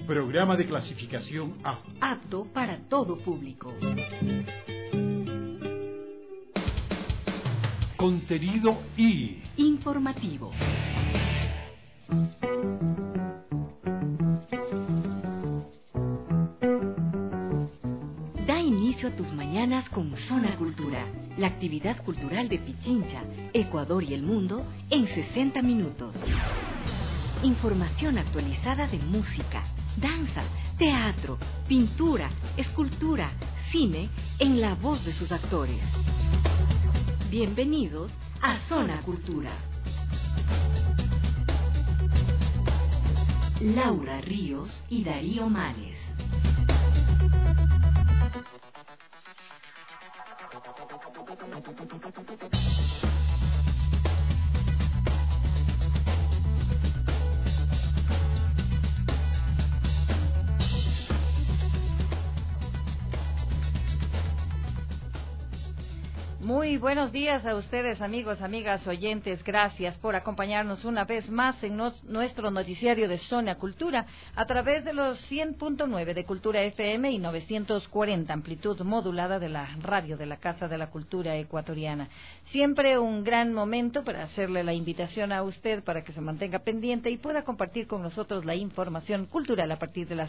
Programa de clasificación A. Apto para todo público. Contenido I. Informativo. Da inicio a tus mañanas con Zona Cultura, la actividad cultural de Pichincha, Ecuador y el mundo en 60 minutos. Información actualizada de música, danza, teatro, pintura, escultura, cine, en la voz de sus actores. Bienvenidos a Zona Cultura. Laura Ríos y Darío Manes. Muy buenos días a ustedes, amigos, amigas, oyentes. Gracias por acompañarnos una vez más en nuestro noticiario de Zona Cultura a través de los 100.9 de Cultura FM y 940 amplitud modulada de la radio de la Casa de la Cultura Ecuatoriana. Siempre un gran momento para hacerle la invitación a usted para que se mantenga pendiente y pueda compartir con nosotros la información cultural a partir de las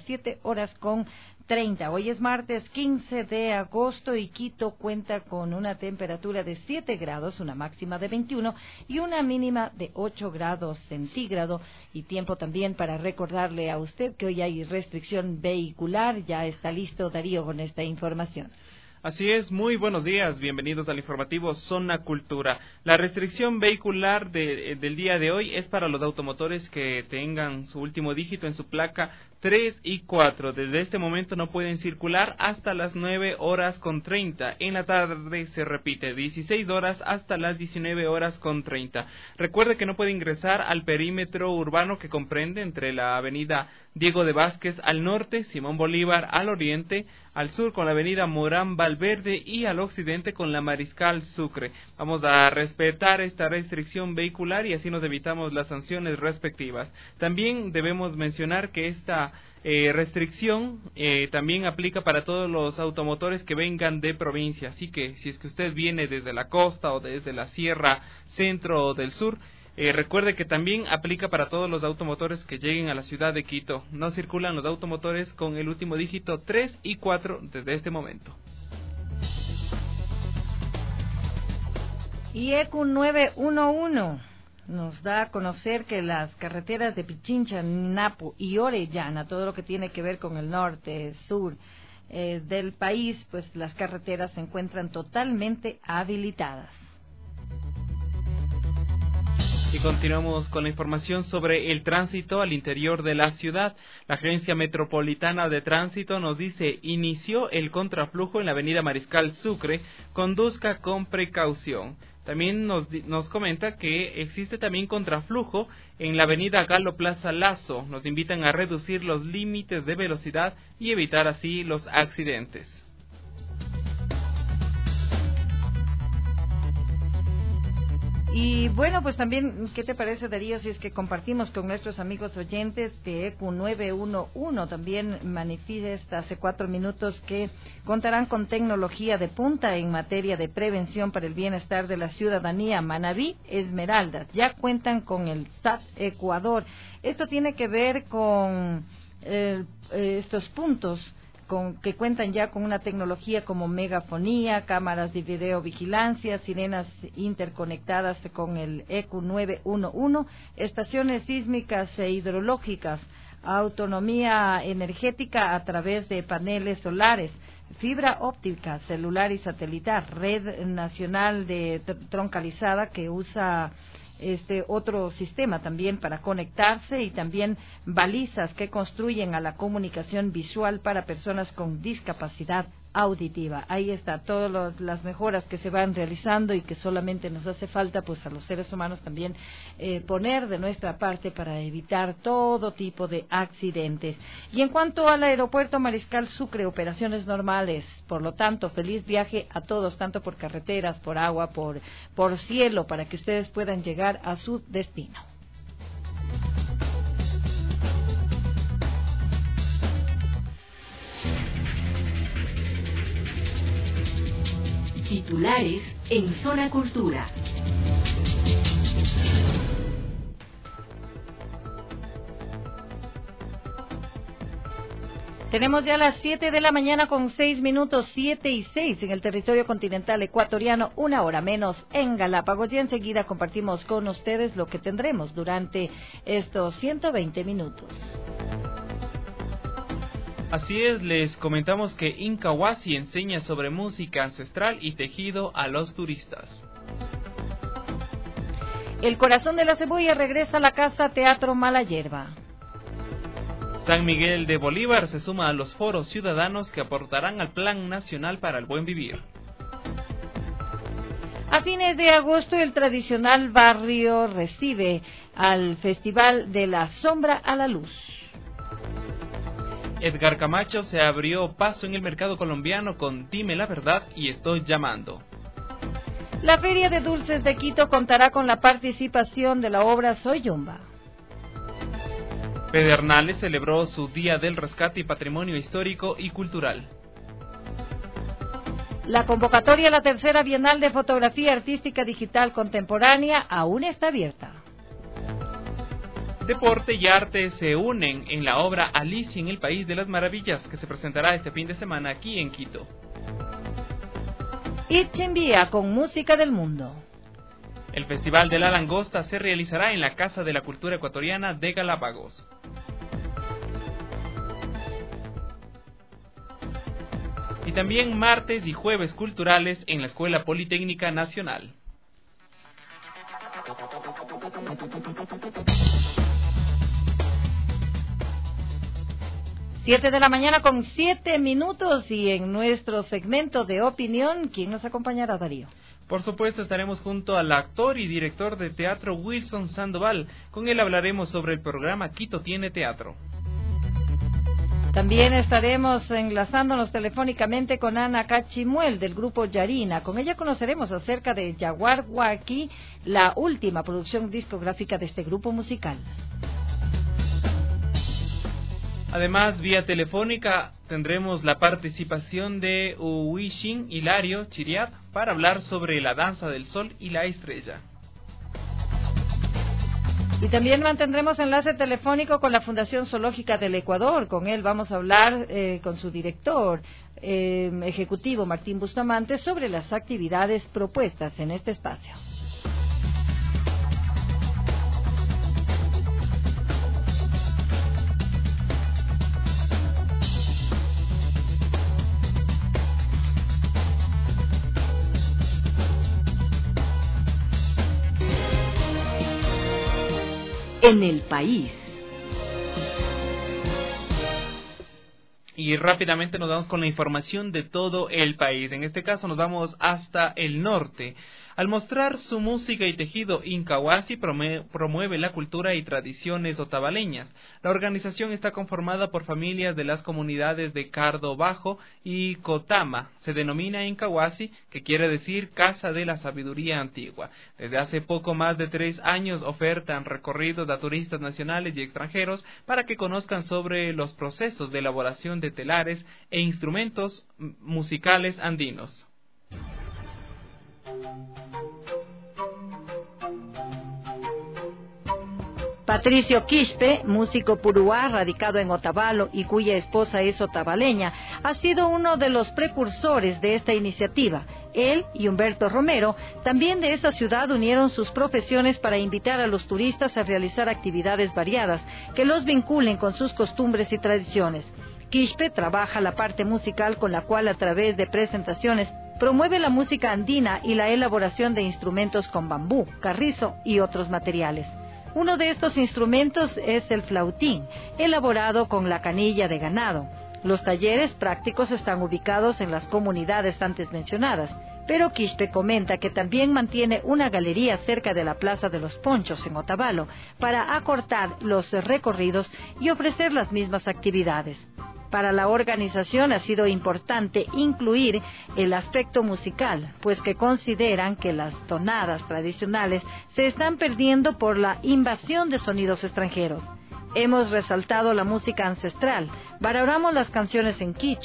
7:30. Hoy es martes 15 de agosto y Quito cuenta con una temperatura de 7 grados, una máxima de 21 y una mínima de 8 grados centígrados. Y tiempo también para recordarle a usted que hoy hay restricción vehicular. Ya está listo Darío con esta información. Así es, muy buenos días, bienvenidos al informativo Zona Cultura. La restricción vehicular del día de hoy es para los automotores que tengan su último dígito en su placa 3 y 4. Desde este momento no pueden circular hasta las 9:30. En la tarde se repite 16 horas hasta las 19:30. Recuerde que no puede ingresar al perímetro urbano que comprende entre la avenida Diego de Vázquez al norte, Simón Bolívar al oriente, al sur con la avenida Morán Valverde y al occidente con la Mariscal Sucre. Vamos a respetar esta restricción vehicular y así nos evitamos las sanciones respectivas. También debemos mencionar que esta restricción también aplica para todos los automotores que vengan de provincia, así que si es que usted viene desde la costa o desde la sierra centro o del sur, recuerde que también aplica para todos los automotores que lleguen a la ciudad de Quito. No circulan los automotores con el último dígito 3 y 4 desde este momento. Y ECU 911 nos da a conocer que las carreteras de Pichincha, Napo y Orellana, todo lo que tiene que ver con el norte, sur del país, pues las carreteras se encuentran totalmente habilitadas. Y continuamos con la información sobre el tránsito al interior de la ciudad. La Agencia Metropolitana de Tránsito nos dice, inició el contraflujo en la avenida Mariscal Sucre, conduzca con precaución. También nos comenta que existe también contraflujo en la avenida Galo Plaza Lazo. Nos invitan a reducir los límites de velocidad y evitar así los accidentes. Y bueno, pues también, ¿qué te parece, Darío, si es que compartimos con nuestros amigos oyentes que ECU 911 también manifiesta hace 4 minutos que contarán con tecnología de punta en materia de prevención para el bienestar de la ciudadanía? Manabí, Esmeraldas, ya cuentan con el SAT Ecuador. Esto tiene que ver con estos puntos que cuentan ya con una tecnología como megafonía, cámaras de videovigilancia, sirenas interconectadas con el ECU 911, estaciones sísmicas e hidrológicas, autonomía energética a través de paneles solares, fibra óptica, celular y satelital, red nacional de troncalizada que usa otro sistema también para conectarse, y también balizas que construyen a la comunicación visual para personas con discapacidad auditiva. Ahí está, todas las mejoras que se van realizando y que solamente nos hace falta pues a los seres humanos también poner de nuestra parte para evitar todo tipo de accidentes. Y en cuanto al aeropuerto Mariscal Sucre, operaciones normales, por lo tanto, feliz viaje a todos, tanto por carreteras, por agua, por cielo, para que ustedes puedan llegar a su destino. Titulares en Zona Cultura. Tenemos ya las 7 de la mañana con 6 minutos, 7 y 6 en el territorio continental ecuatoriano, 1 hora menos en Galápagos. Y enseguida compartimos con ustedes lo que tendremos durante estos 120 minutos. Así es, les comentamos que Incahuasi enseña sobre música ancestral y tejido a los turistas. El corazón de la cebolla regresa a la Casa Teatro Mala Hierba. San Miguel de Bolívar se suma a los foros ciudadanos que aportarán al Plan Nacional para el Buen Vivir. A fines de agosto, el tradicional barrio recibe al Festival de la Sombra a la Luz. Edgar Camacho se abrió paso en el mercado colombiano con Dime la Verdad y Estoy Llamando. La Feria de Dulces de Quito contará con la participación de la obra Soy Yumba. Pedernales celebró su Día del Rescate y Patrimonio Histórico y Cultural. La convocatoria a la tercera Bienal de Fotografía Artística Digital Contemporánea aún está abierta. Deporte y arte se unen en la obra Alicia en el País de las Maravillas, que se presentará este fin de semana aquí en Quito. Itzimbia con música del mundo. El Festival de la Langosta se realizará en la Casa de la Cultura Ecuatoriana de Galápagos. Y también martes y jueves culturales en la Escuela Politécnica Nacional. Siete de la mañana con 7 minutos y en nuestro segmento de opinión, ¿quién nos acompañará, Darío? Por supuesto, estaremos junto al actor y director de teatro Wilson Sandoval. Con él hablaremos sobre el programa Quito Tiene Teatro. También estaremos enlazándonos telefónicamente con Ana Cachimuel del grupo Yarina. Con ella conoceremos acerca de Jaguar Waki, la última producción discográfica de este grupo musical. Además, vía telefónica tendremos la participación de Uwishin Hilario Chiriat para hablar sobre la danza del sol y la estrella. Y también mantendremos enlace telefónico con la Fundación Zoológica del Ecuador. Con él vamos a hablar con su director ejecutivo, Martín Bustamante, sobre las actividades propuestas en este espacio. En el país. Y rápidamente nos vamos con la información de todo el país. En este caso nos vamos hasta el norte. Al mostrar su música y tejido, Incahuasi promueve la cultura y tradiciones otavaleñas. La organización está conformada por familias de las comunidades de Cardo Bajo y Cotama. Se denomina Incahuasi, que quiere decir Casa de la Sabiduría Antigua. Desde hace poco más de 3 años ofertan recorridos a turistas nacionales y extranjeros para que conozcan sobre los procesos de elaboración de telares e instrumentos musicales andinos. Patricio Quispe, músico puruá radicado en Otavalo y cuya esposa es otavaleña, ha sido uno de los precursores de esta iniciativa. Él y Humberto Romero, también de esa ciudad, unieron sus profesiones para invitar a los turistas a realizar actividades variadas que los vinculen con sus costumbres y tradiciones. Quispe trabaja la parte musical, con la cual a través de presentaciones promueve la música andina y la elaboración de instrumentos con bambú, carrizo y otros materiales. Uno de estos instrumentos es el flautín, elaborado con la canilla de ganado. Los talleres prácticos están ubicados en las comunidades antes mencionadas, pero Quispe comenta que también mantiene una galería cerca de la Plaza de los Ponchos en Otavalo para acortar los recorridos y ofrecer las mismas actividades. Para la organización ha sido importante incluir el aspecto musical, pues que consideran que las tonadas tradicionales se están perdiendo por la invasión de sonidos extranjeros. Hemos resaltado la música ancestral, valoramos las canciones en quichua,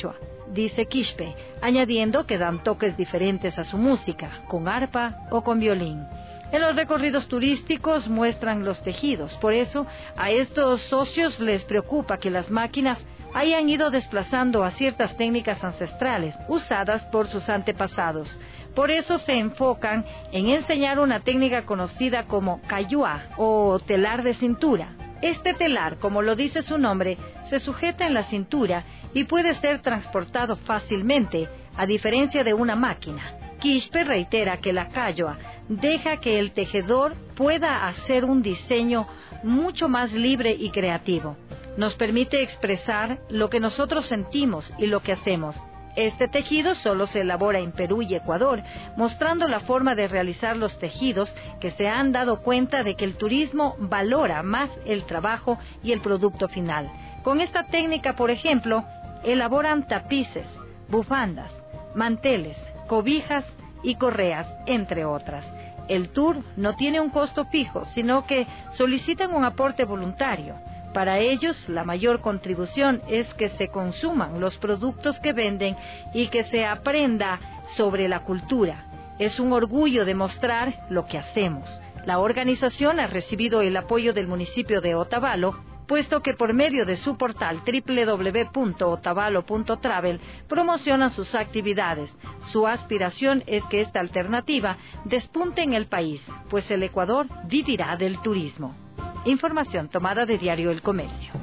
dice Quispe, añadiendo que dan toques diferentes a su música, con arpa o con violín. En los recorridos turísticos muestran los tejidos, por eso a estos socios les preocupa que las máquinas hayan ido desplazando a ciertas técnicas ancestrales usadas por sus antepasados. Por eso se enfocan en enseñar una técnica conocida como cayua o telar de cintura. Este telar, como lo dice su nombre, se sujeta en la cintura y puede ser transportado fácilmente, a diferencia de una máquina. Quispe reitera que la cayua deja que el tejedor pueda hacer un diseño mucho más libre y creativo. Nos permite expresar lo que nosotros sentimos y lo que hacemos. Este tejido solo se elabora en Perú y Ecuador, mostrando la forma de realizar los tejidos que se han dado cuenta de que el turismo valora más el trabajo y el producto final. Con esta técnica, por ejemplo, elaboran tapices, bufandas, manteles, cobijas y correas, entre otras. El tour no tiene un costo fijo, sino que solicitan un aporte voluntario. Para ellos, la mayor contribución es que se consuman los productos que venden y que se aprenda sobre la cultura. Es un orgullo demostrar lo que hacemos. La organización ha recibido el apoyo del municipio de Otavalo, puesto que por medio de su portal www.otavalo.travel promocionan sus actividades. Su aspiración es que esta alternativa despunte en el país, pues el Ecuador vivirá del turismo. Información tomada de Diario El Comercio.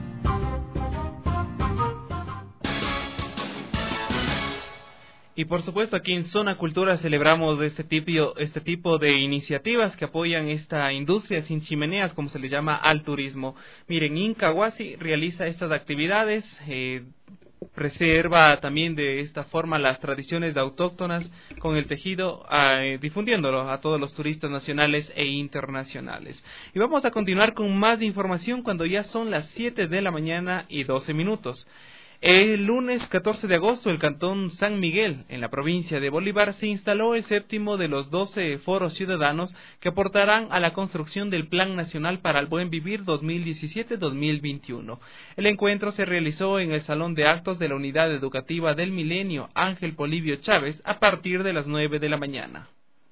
Y por supuesto aquí en Zona Cultura celebramos este tipo de iniciativas que apoyan esta industria sin chimeneas, como se le llama al turismo. Miren, Incahuasi realiza estas actividades, preserva también de esta forma las tradiciones autóctonas con el tejido, difundiéndolo a todos los turistas nacionales e internacionales. Y vamos a continuar con más información cuando ya son las 7 de la mañana y 12 minutos. El lunes 14 de agosto, el Cantón San Miguel, en la provincia de Bolívar, se instaló el séptimo de los 12 foros ciudadanos que aportarán a la construcción del Plan Nacional para el Buen Vivir 2017-2021. El encuentro se realizó en el Salón de Actos de la Unidad Educativa del Milenio Ángel Polibio Chávez a partir de las 9 de la mañana.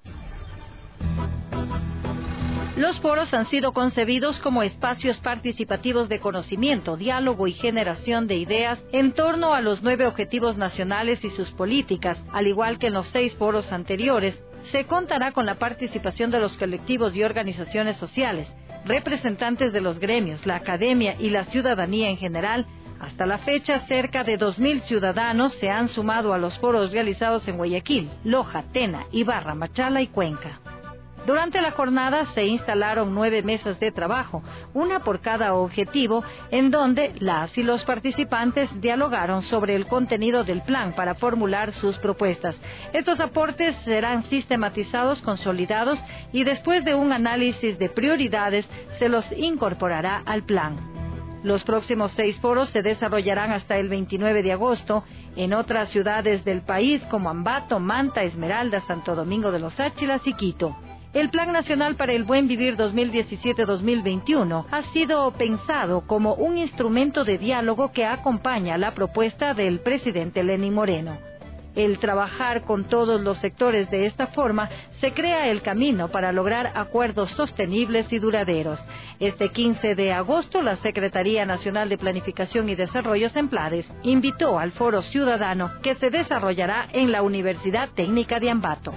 Los foros han sido concebidos como espacios participativos de conocimiento, diálogo y generación de ideas en torno a los 9 objetivos nacionales y sus políticas. Al igual que en los 6 foros anteriores, se contará con la participación de los colectivos y organizaciones sociales, representantes de los gremios, la academia y la ciudadanía en general. Hasta la fecha, cerca de 2.000 ciudadanos se han sumado a los foros realizados en Guayaquil, Loja, Tena, Ibarra, Machala y Cuenca. Durante la jornada se instalaron 9 mesas de trabajo, una por cada objetivo, en donde las y los participantes dialogaron sobre el contenido del plan para formular sus propuestas. Estos aportes serán sistematizados, consolidados y después de un análisis de prioridades se los incorporará al plan. Los próximos 6 foros se desarrollarán hasta el 29 de agosto en otras ciudades del país como Ambato, Manta, Esmeralda, Santo Domingo de los Áchilas y Quito. El Plan Nacional para el Buen Vivir 2017-2021 ha sido pensado como un instrumento de diálogo que acompaña la propuesta del presidente Lenín Moreno. El trabajar con todos los sectores de esta forma se crea el camino para lograr acuerdos sostenibles y duraderos. Este 15 de agosto, la Secretaría Nacional de Planificación y Desarrollo SEMPLADES invitó al Foro Ciudadano que se desarrollará en la Universidad Técnica de Ambato.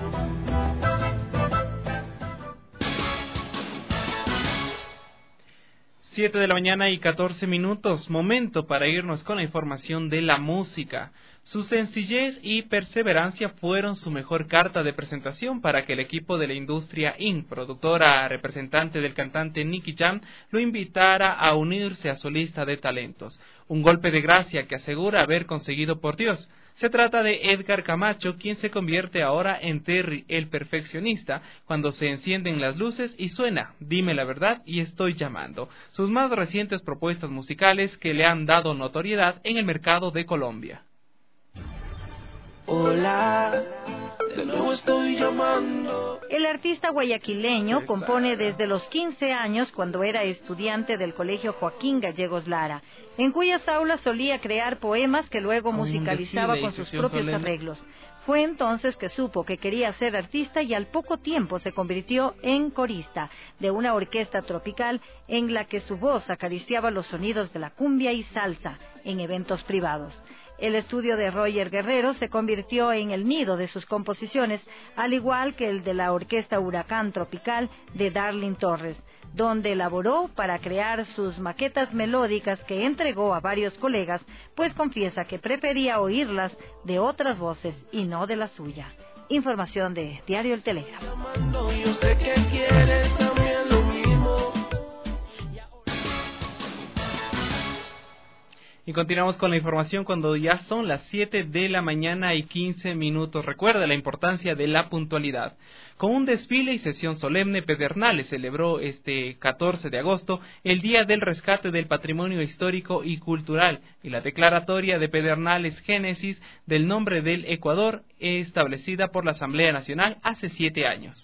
7 de la mañana y 14 minutos, momento para irnos con la información de la música. Su sencillez y perseverancia fueron su mejor carta de presentación para que el equipo de la industria Inc., productora representante del cantante Nicky Jam, lo invitara a unirse a su lista de talentos. Un golpe de gracia que asegura haber conseguido por Dios. Se trata de Edgar Camacho, quien se convierte ahora en Terry el perfeccionista cuando se encienden las luces y suena Dime la verdad y estoy llamando, sus más recientes propuestas musicales que le han dado notoriedad en el mercado de Colombia. Hola, de nuevo estoy llamando. El artista guayaquileño compone desde los 15 años cuando era estudiante del Colegio Joaquín Gallegos Lara, en cuyas aulas solía crear poemas que luego musicalizaba con sus propios arreglos. Fue entonces que supo que quería ser artista y al poco tiempo se convirtió en corista de una orquesta tropical en la que su voz acariciaba los sonidos de la cumbia y salsa en eventos privados. El estudio de Roger Guerrero se convirtió en el nido de sus composiciones, al igual que el de la Orquesta Huracán Tropical de Darlin Torres, donde elaboró para crear sus maquetas melódicas que entregó a varios colegas, pues confiesa que prefería oírlas de otras voces y no de la suya. Información de Diario El Telégrafo. Yo sé que quieres también lo mismo. Y continuamos con la información cuando ya son las 7 de la mañana y 15 minutos. Recuerda la importancia de la puntualidad. Con un desfile y sesión solemne, Pedernales celebró este 14 de agosto el Día del Rescate del Patrimonio Histórico y Cultural y la declaratoria de Pedernales Génesis del nombre del Ecuador, establecida por la Asamblea Nacional hace 7 años.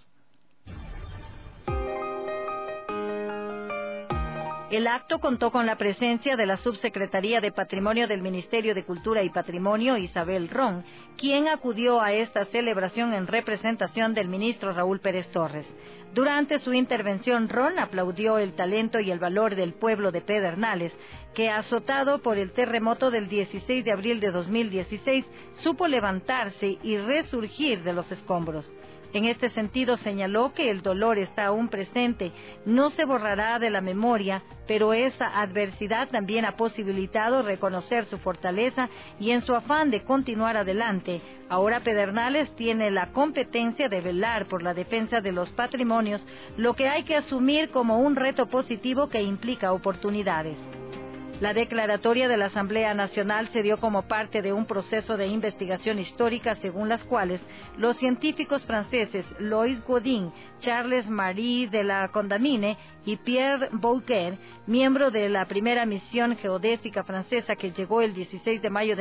El acto contó con la presencia de la Subsecretaría de Patrimonio del Ministerio de Cultura y Patrimonio, Isabel Ron, quien acudió a esta celebración en representación del ministro Raúl Pérez Torres. Durante su intervención, Ron aplaudió el talento y el valor del pueblo de Pedernales, que azotado por el terremoto del 16 de abril de 2016, supo levantarse y resurgir de los escombros. En este sentido señaló que el dolor está aún presente, no se borrará de la memoria, pero esa adversidad también ha posibilitado reconocer su fortaleza y en su afán de continuar adelante, ahora Pedernales tiene la competencia de velar por la defensa de los patrimonios, lo que hay que asumir como un reto positivo que implica oportunidades. La declaratoria de la Asamblea Nacional se dio como parte de un proceso de investigación histórica según las cuales los científicos franceses Loïs Godin, Charles Marie de la Condamine y Pierre Bouquet, miembro de la primera misión geodésica francesa que llegó el 16 de mayo de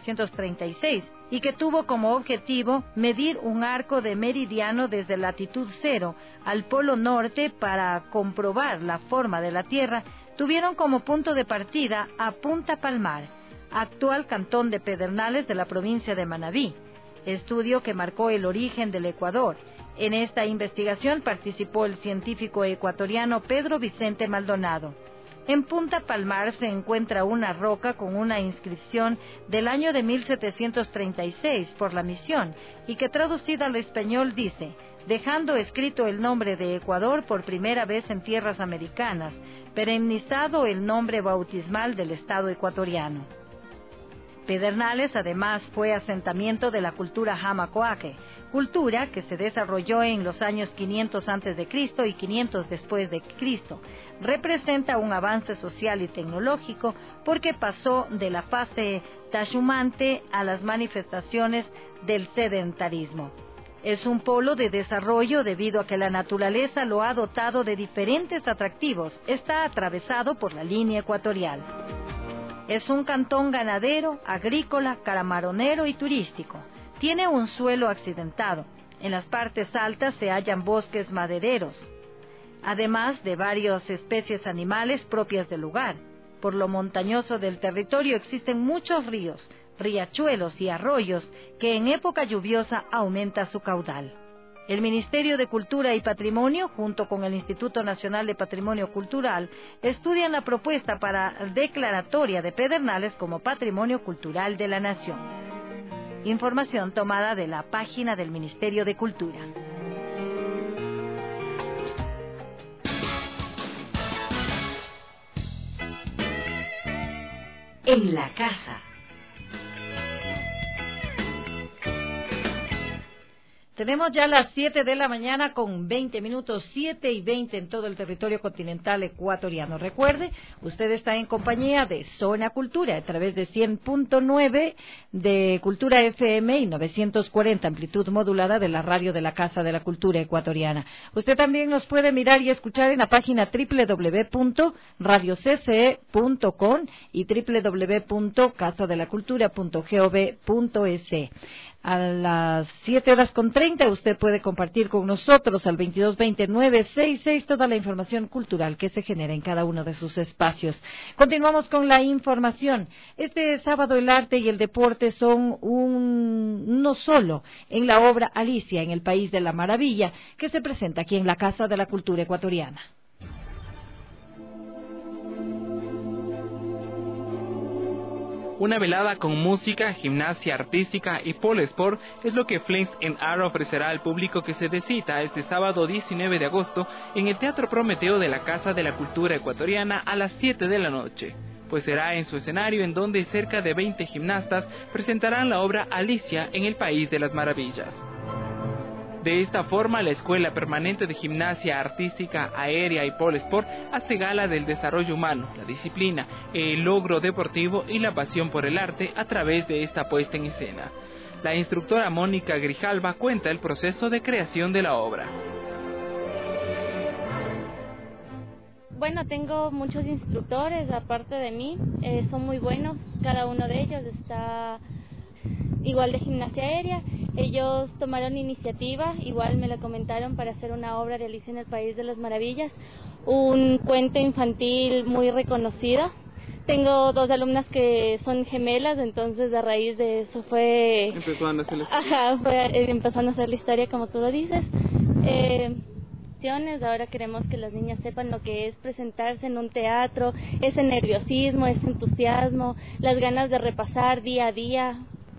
1736 y que tuvo como objetivo medir un arco de meridiano desde latitud 0 al polo norte para comprobar la forma de la Tierra, tuvieron como punto de partida a Punta Palmar, actual cantón de Pedernales de la provincia de Manabí, estudio que marcó el origen del Ecuador. En esta investigación participó el científico ecuatoriano Pedro Vicente Maldonado. En Punta Palmar se encuentra una roca con una inscripción del año de 1736 por la misión y que traducida al español dice: dejando escrito el nombre de Ecuador por primera vez en tierras americanas, perennizado el nombre bautismal del Estado ecuatoriano. Pedernales además fue asentamiento de la cultura Jamacoaque, cultura que se desarrolló en los años 500 a.C. y 500 después de Cristo. Representa un avance social y tecnológico porque pasó de la fase trashumante a las manifestaciones del sedentarismo. Es un polo de desarrollo debido a que la naturaleza lo ha dotado de diferentes atractivos. Está atravesado por la línea ecuatorial. Es un cantón ganadero, agrícola, camaronero y turístico. Tiene un suelo accidentado. En las partes altas se hallan bosques madereros, además de varias especies animales propias del lugar. Por lo montañoso del territorio existen muchos ríos, riachuelos y arroyos que en época lluviosa aumenta su caudal. El Ministerio de Cultura y Patrimonio, junto con el Instituto Nacional de Patrimonio Cultural, estudian la propuesta para declaratoria de Pedernales como Patrimonio Cultural de la Nación. Información tomada de la página del Ministerio de Cultura. En la casa. Tenemos ya las 7 de la mañana con 20 minutos, 7 y 20 en todo el territorio continental ecuatoriano. Recuerde, usted está en compañía de Zona Cultura a través de 100.9 de Cultura FM y 940 amplitud modulada de la radio de la Casa de la Cultura Ecuatoriana. Usted también nos puede mirar y escuchar en la página www.radiocce.com y www.casadelacultura.gov.es. A las 7:30 usted puede compartir con nosotros al 222966 toda la información cultural que se genera en cada uno de sus espacios. Continuamos con la información. Este sábado el arte y el deporte son uno solo en la obra Alicia en el País de la Maravilla, que se presenta aquí en la Casa de la Cultura Ecuatoriana. Una velada con música, gimnasia artística y pole sport es lo que Flames and Art ofrecerá al público que se cita este sábado 19 de agosto en el Teatro Prometeo de la Casa de la Cultura Ecuatoriana a las 7 de la noche, pues será en su escenario en donde cerca de 20 gimnastas presentarán la obra Alicia en el País de las Maravillas. De esta forma, la Escuela Permanente de Gimnasia Artística, Aérea y Pole Sport hace gala del desarrollo humano, la disciplina, el logro deportivo y la pasión por el arte a través de esta puesta en escena. La instructora Mónica Grijalva cuenta el proceso de creación de la obra. Bueno, tengo muchos instructores aparte de mí, son muy buenos, cada uno de ellos está igual de gimnasia aérea. Ellos tomaron iniciativa, igual me lo comentaron, para hacer una obra de Alicia en el País de las Maravillas, un cuento infantil muy reconocido. Tengo 2 alumnas que son gemelas, entonces a raíz de eso empezando a hacer la historia, como tú lo dices. Ahora queremos que las niñas sepan lo que es presentarse en un teatro, ese nerviosismo, ese entusiasmo, las ganas de repasar día a día.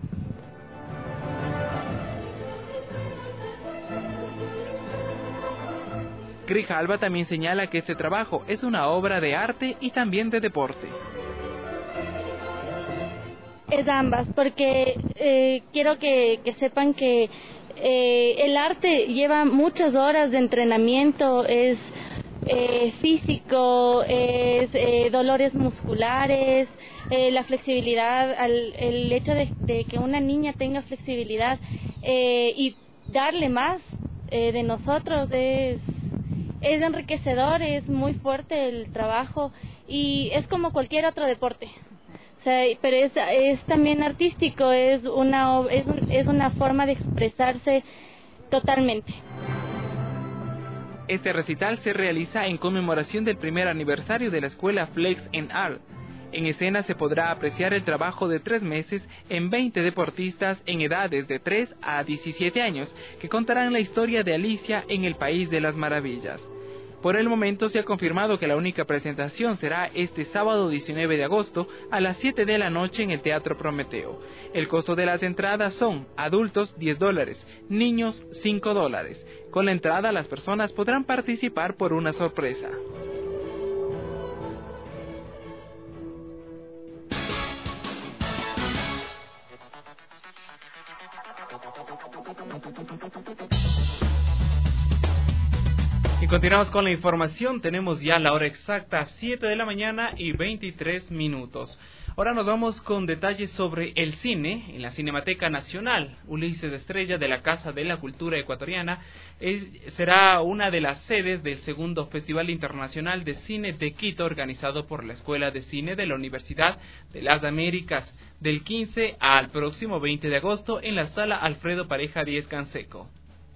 Grijalva también señala que este trabajo es una obra de arte y también de deporte. Es ambas, porque quiero que sepan que el arte lleva muchas horas de entrenamiento, es físico, es dolores musculares, la flexibilidad, el hecho de que una niña tenga flexibilidad y darle más de nosotros es enriquecedor, es muy fuerte el trabajo y es como cualquier otro deporte. O sea, pero es también artístico, es una forma de expresarse totalmente. Este recital se realiza en conmemoración del primer aniversario de la escuela Flames and Art. En escena se podrá apreciar el trabajo de 3 meses en 20 deportistas en edades de 3 a 17 años que contarán la historia de Alicia en el País de las Maravillas. Por el momento se ha confirmado que la única presentación será este sábado 19 de agosto a las 7 de la noche en el Teatro Prometeo. El costo de las entradas son adultos $10, niños $5. Con la entrada las personas podrán participar por una sorpresa. Y continuamos con la información. Tenemos ya la hora exacta, 7 de la mañana y 23 minutos. Ahora nos vamos con detalles sobre el cine. En la Cinemateca Nacional, Ulises Estrella de la Casa de la Cultura Ecuatoriana será una de las sedes del segundo Festival Internacional de Cine de Quito, organizado por la Escuela de Cine de la Universidad de las Américas, del 15 al próximo 20 de agosto en la Sala Alfredo Pareja Díez Canseco.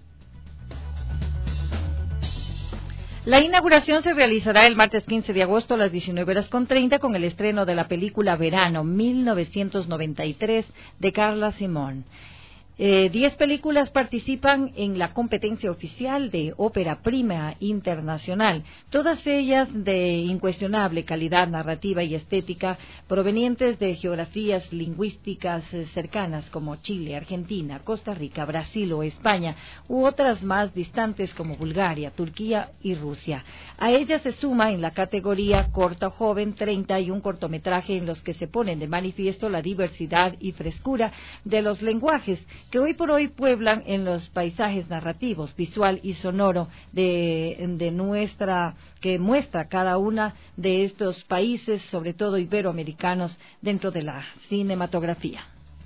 La inauguración se realizará el martes 15 de agosto a las 19:30 con el estreno de la película Verano 1993 de Carla Simón. 10 películas participan en la competencia oficial de ópera prima internacional, todas ellas de incuestionable calidad narrativa y estética, provenientes de geografías lingüísticas cercanas como Chile, Argentina, Costa Rica, Brasil o España, u otras más distantes como Bulgaria, Turquía y Rusia. A ellas se suma en la categoría corta o joven 31 cortometrajes en los que se ponen de manifiesto la diversidad y frescura de los lenguajes que hoy por hoy pueblan en los paisajes narrativos, visual y sonoro que muestra cada una de estos países, sobre todo iberoamericanos, dentro de la cinematografía.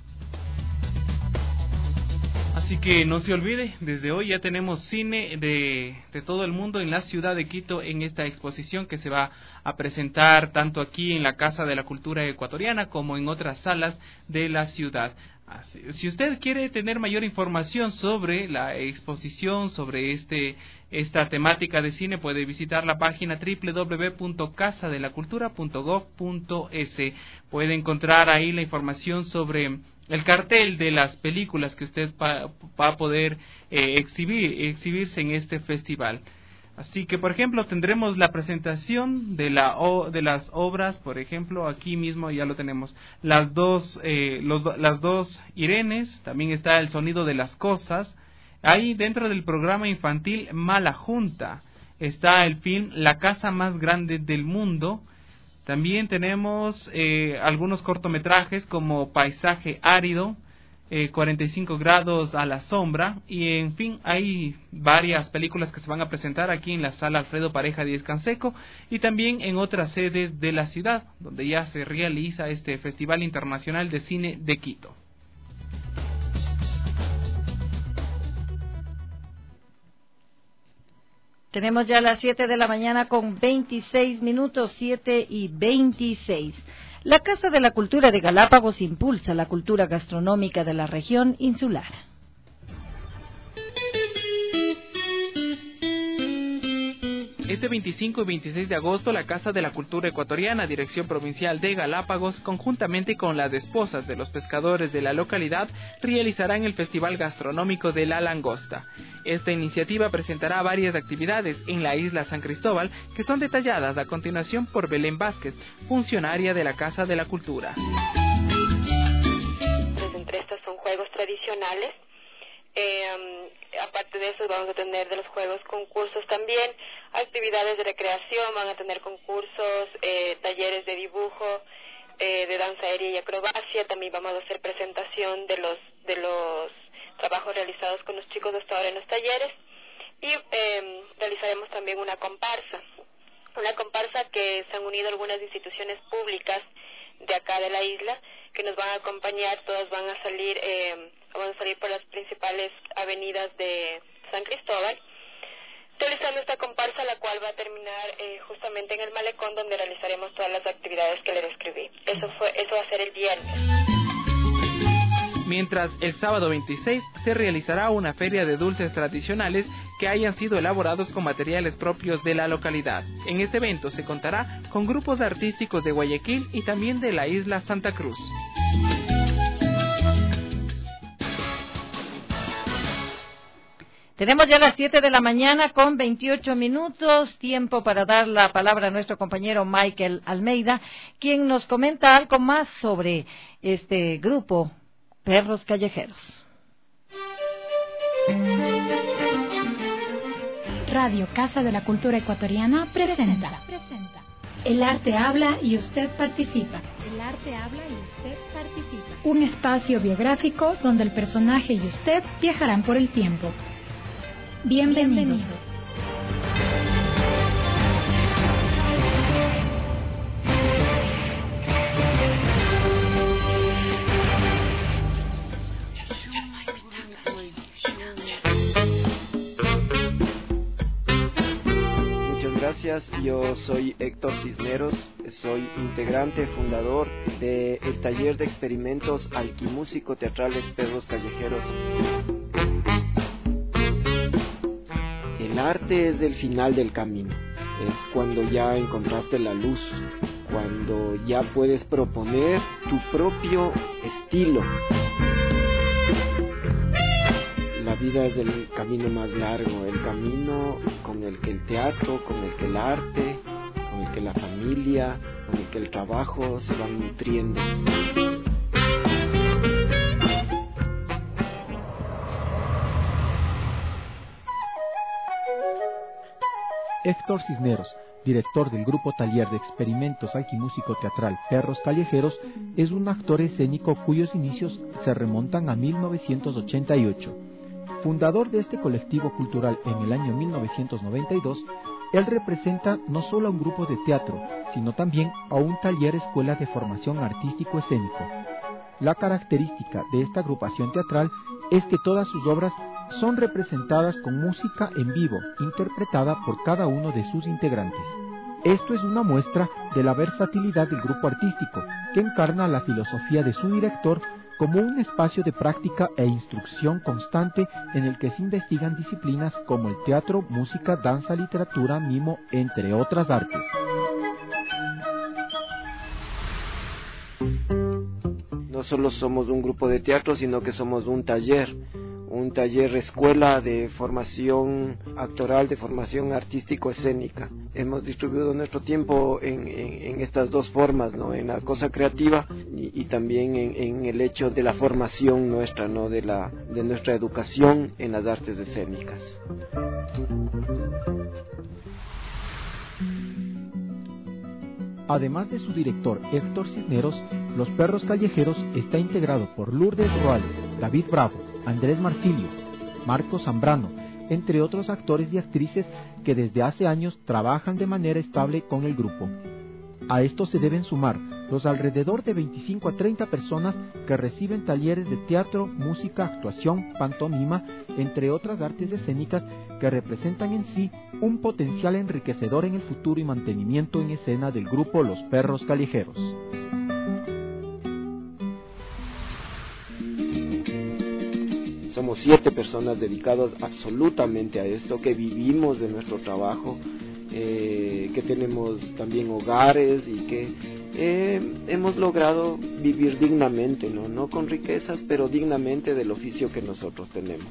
Así que no se olvide, desde hoy ya tenemos cine de todo el mundo en la ciudad de Quito en esta exposición que se va a presentar tanto aquí en la Casa de la Cultura Ecuatoriana como en otras salas de la ciudad. Si usted quiere tener mayor información sobre la exposición, sobre esta temática de cine, puede visitar la página www.casadelacultura.gov.es. Puede encontrar ahí la información sobre el cartel de las películas que usted va a poder exhibirse en este festival. Así que, por ejemplo, tendremos la presentación de las obras, por ejemplo, aquí mismo ya lo tenemos, las dos Irenes, también está El sonido de las cosas. Ahí dentro del programa infantil Mala Junta está el film La casa más grande del mundo. También tenemos algunos cortometrajes como Paisaje árido, 45 grados a la sombra, y en fin, hay varias películas que se van a presentar aquí en la sala Alfredo Pareja Díez Canseco y también en otras sedes de la ciudad, donde ya se realiza este Festival Internacional de Cine de Quito. Tenemos ya las 7 de la mañana con 26 minutos, 7:26. La Casa de la Cultura de Galápagos impulsa la cultura gastronómica de la región insular. Este 25 y 26 de agosto, la Casa de la Cultura Ecuatoriana, Dirección Provincial de Galápagos, conjuntamente con las esposas de los pescadores de la localidad, realizarán el Festival Gastronómico de la Langosta. Esta iniciativa presentará varias actividades en la isla San Cristóbal, que son detalladas a continuación por Belén Vázquez, funcionaria de la Casa de la Cultura. Entre estas son juegos tradicionales. Aparte de eso, vamos a tener de los juegos concursos también, actividades de recreación, van a tener concursos, talleres de dibujo, de danza aérea y acrobacia. También vamos a hacer presentación de los trabajos realizados con los chicos hasta ahora en los talleres, y realizaremos también una comparsa que se han unido algunas instituciones públicas de acá de la isla que nos van a acompañar. Todas van a salir por las principales avenidas de San Cristóbal, realizando esta comparsa, la cual va a terminar justamente en el malecón, donde realizaremos todas las actividades que le describí. Eso va a ser el viernes. Mientras el sábado 26 se realizará una feria de dulces tradicionales que hayan sido elaborados con materiales propios de la localidad. En este evento se contará con grupos artísticos de Guayaquil y también de la isla Santa Cruz. Tenemos ya las 7 de la mañana con 28 minutos, tiempo para dar la palabra a nuestro compañero Michael Almeida, quien nos comenta algo más sobre este grupo Perros Callejeros. Radio Casa de la Cultura Ecuatoriana presenta El arte habla y usted participa. El arte habla y usted participa. Un espacio biográfico donde el personaje y usted viajarán por el tiempo. Bienvenidos. Muchas gracias, yo soy Héctor Cisneros, soy integrante fundador del taller de experimentos alquimúsico teatrales Perros Callejeros. El arte es el final del camino, es cuando ya encontraste la luz, cuando ya puedes proponer tu propio estilo. La vida es el camino más largo, el camino con el que el teatro, con el que el arte, con el que la familia, con el que el trabajo se van nutriendo. Héctor Cisneros, director del grupo Taller de Experimentos Alquimúsico Teatral Perros Callejeros, es un actor escénico cuyos inicios se remontan a 1988. Fundador de este colectivo cultural en el año 1992, él representa no solo a un grupo de teatro, sino también a un taller escuela de formación artístico-escénico. La característica de esta agrupación teatral es que todas sus obras son representadas con música en vivo, interpretada por cada uno de sus integrantes. Esto es una muestra de la versatilidad del grupo artístico, que encarna la filosofía de su director como un espacio de práctica e instrucción constante en el que se investigan disciplinas como el teatro, música, danza, literatura, mimo, entre otras artes. No solo somos un grupo de teatro, sino que somos un taller escuela de formación actoral, de formación artístico-escénica. Hemos distribuido nuestro tiempo en estas dos formas, ¿no? En la cosa creativa y también en el hecho de la formación nuestra, ¿no? De nuestra educación en las artes escénicas. Además de su director Héctor Cisneros, Los Perros Callejeros está integrado por Lourdes Roales, David Bravo, Andrés Marsilio, Marcos Zambrano, entre otros actores y actrices que desde hace años trabajan de manera estable con el grupo. A esto se deben sumar los alrededor de 25 a 30 personas que reciben talleres de teatro, música, actuación, pantomima, entre otras artes escénicas que representan en sí un potencial enriquecedor en el futuro y mantenimiento en escena del grupo Los Perros Callejeros. Somos 7 personas dedicadas absolutamente a esto, que vivimos de nuestro trabajo, que tenemos también hogares y que hemos logrado vivir dignamente, no con riquezas, pero dignamente del oficio que nosotros tenemos.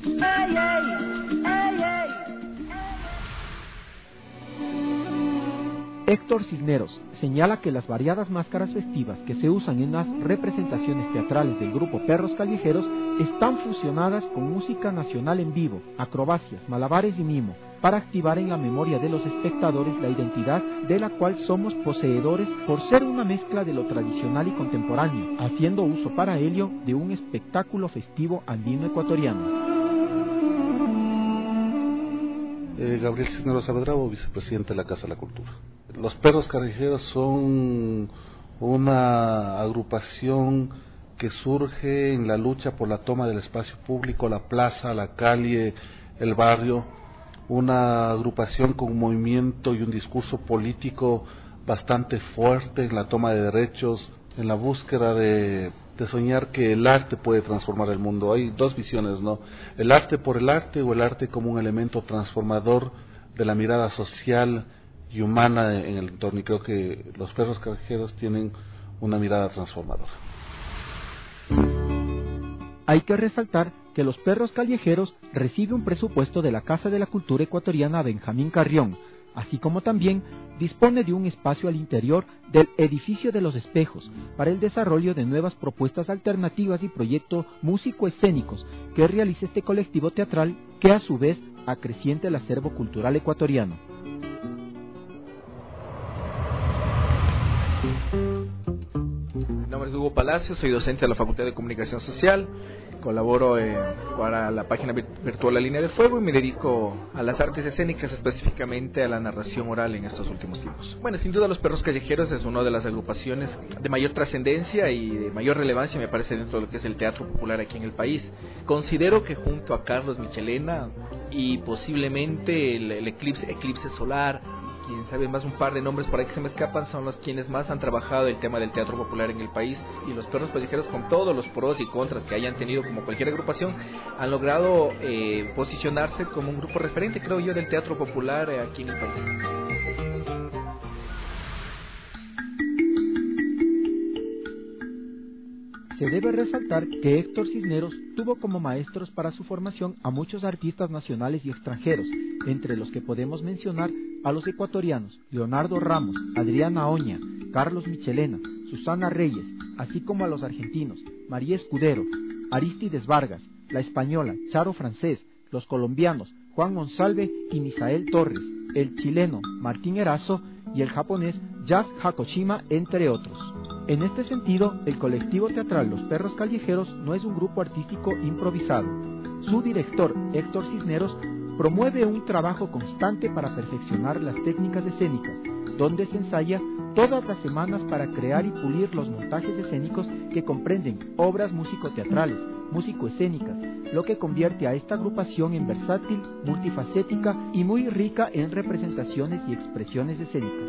Héctor Cisneros señala que las variadas máscaras festivas que se usan en las representaciones teatrales del grupo Perros Callejeros están fusionadas con música nacional en vivo, acrobacias, malabares y mimo, para activar en la memoria de los espectadores la identidad de la cual somos poseedores por ser una mezcla de lo tradicional y contemporáneo, haciendo uso para ello de un espectáculo festivo andino ecuatoriano. Gabriel Cisneros Saavedra, vicepresidente de la Casa de la Cultura. Los Perros Callejeros son una agrupación que surge en la lucha por la toma del espacio público, la plaza, la calle, el barrio, una agrupación con un movimiento y un discurso político bastante fuerte en la toma de derechos, en la búsqueda de soñar que el arte puede transformar el mundo. Hay dos visiones, ¿no? El arte por el arte o el arte como un elemento transformador de la mirada social y humana en el entorno, y creo que los Perros Callejeros tienen una mirada transformadora. Hay que resaltar que Los Perros Callejeros recibe un presupuesto de la Casa de la Cultura Ecuatoriana Benjamín Carrión, así como también dispone de un espacio al interior del Edificio de los Espejos para el desarrollo de nuevas propuestas alternativas y proyectos músico-escénicos que realiza este colectivo teatral, que a su vez acrecienta el acervo cultural ecuatoriano. Mi nombre es Hugo Palacio, soy docente de la Facultad de Comunicación Social, colaboro para la página virtual La Línea de Fuego y me dedico a las artes escénicas, específicamente a la narración oral en estos últimos tiempos. Bueno, sin duda Los Perros Callejeros es una de las agrupaciones de mayor trascendencia y de mayor relevancia, me parece, dentro de lo que es el teatro popular aquí en el país. Considero que junto a Carlos Michelena y posiblemente el Eclipse Solar, quién sabe más, un par de nombres por ahí que se me escapan, son los quienes más han trabajado el tema del teatro popular en el país, y Los Perros Callejeros, con todos los pros y contras que hayan tenido como cualquier agrupación, han logrado posicionarse como un grupo referente, creo yo, del teatro popular aquí en el país. Se debe resaltar que Héctor Cisneros tuvo como maestros para su formación a muchos artistas nacionales y extranjeros, entre los que podemos mencionar a los ecuatorianos Leonardo Ramos, Adriana Oña, Carlos Michelena, Susana Reyes, así como a los argentinos María Escudero, Aristides Vargas, La Española, Charo Francés, los colombianos Juan Monsalve y Misael Torres, el chileno Martín Erazo y el japonés Yas Hakoshima, entre otros. En este sentido, el colectivo teatral Los Perros Callejeros no es un grupo artístico improvisado. Su director, Héctor Cisneros, promueve un trabajo constante para perfeccionar las técnicas escénicas, donde se ensaya todas las semanas para crear y pulir los montajes escénicos que comprenden obras músico-teatrales, músico-escénicas, lo que convierte a esta agrupación en versátil, multifacética y muy rica en representaciones y expresiones escénicas.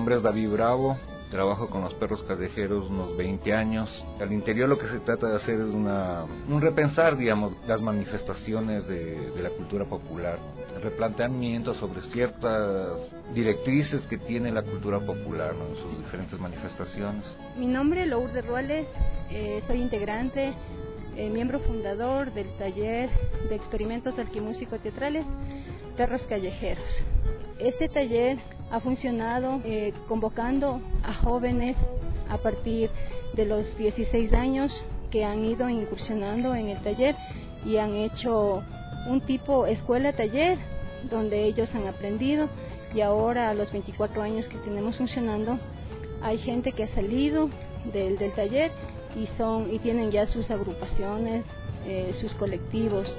nombre es David Bravo, trabajo con los perros callejeros unos 20 años. Al interior lo que se trata de hacer es un repensar, digamos, las manifestaciones de la cultura popular, replanteamiento sobre ciertas directrices que tiene la cultura popular, ¿no?, en sus diferentes manifestaciones. Mi nombre es Lourdes Ruales, soy integrante, miembro fundador del taller de experimentos alquimúsico-teatrales Perros Callejeros. Este taller ha funcionado convocando a jóvenes a partir de los 16 años que han ido incursionando en el taller y han hecho un tipo escuela-taller donde ellos han aprendido, y ahora a los 24 años que tenemos funcionando hay gente que ha salido del taller y tienen ya sus agrupaciones, sus colectivos.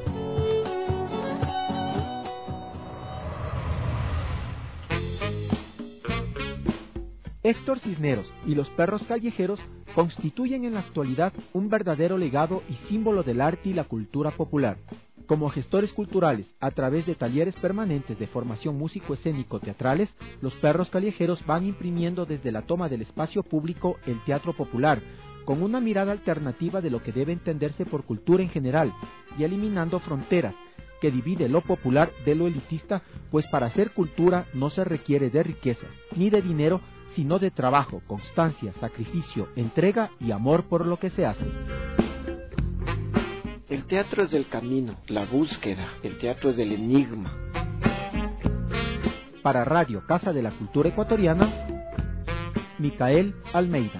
Héctor Cisneros y los perros callejeros constituyen en la actualidad un verdadero legado y símbolo del arte y la cultura popular. Como gestores culturales, a través de talleres permanentes de formación músico-escénico-teatrales, los perros callejeros van imprimiendo desde la toma del espacio público el teatro popular, con una mirada alternativa de lo que debe entenderse por cultura en general, y eliminando fronteras que divide lo popular de lo elitista, pues para hacer cultura no se requiere de riquezas ni de dinero, sino de trabajo, constancia, sacrificio, entrega y amor por lo que se hace. El teatro es el camino, la búsqueda, el teatro es el enigma. Para Radio Casa de la Cultura Ecuatoriana, Micael Almeida.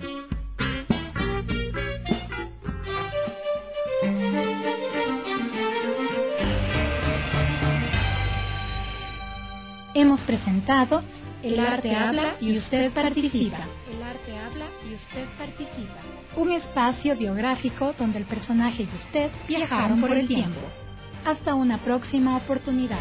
Hemos presentado El arte habla y usted participa. El arte habla y usted participa. Un espacio biográfico donde el personaje y usted viajaron por el tiempo. Hasta una próxima oportunidad.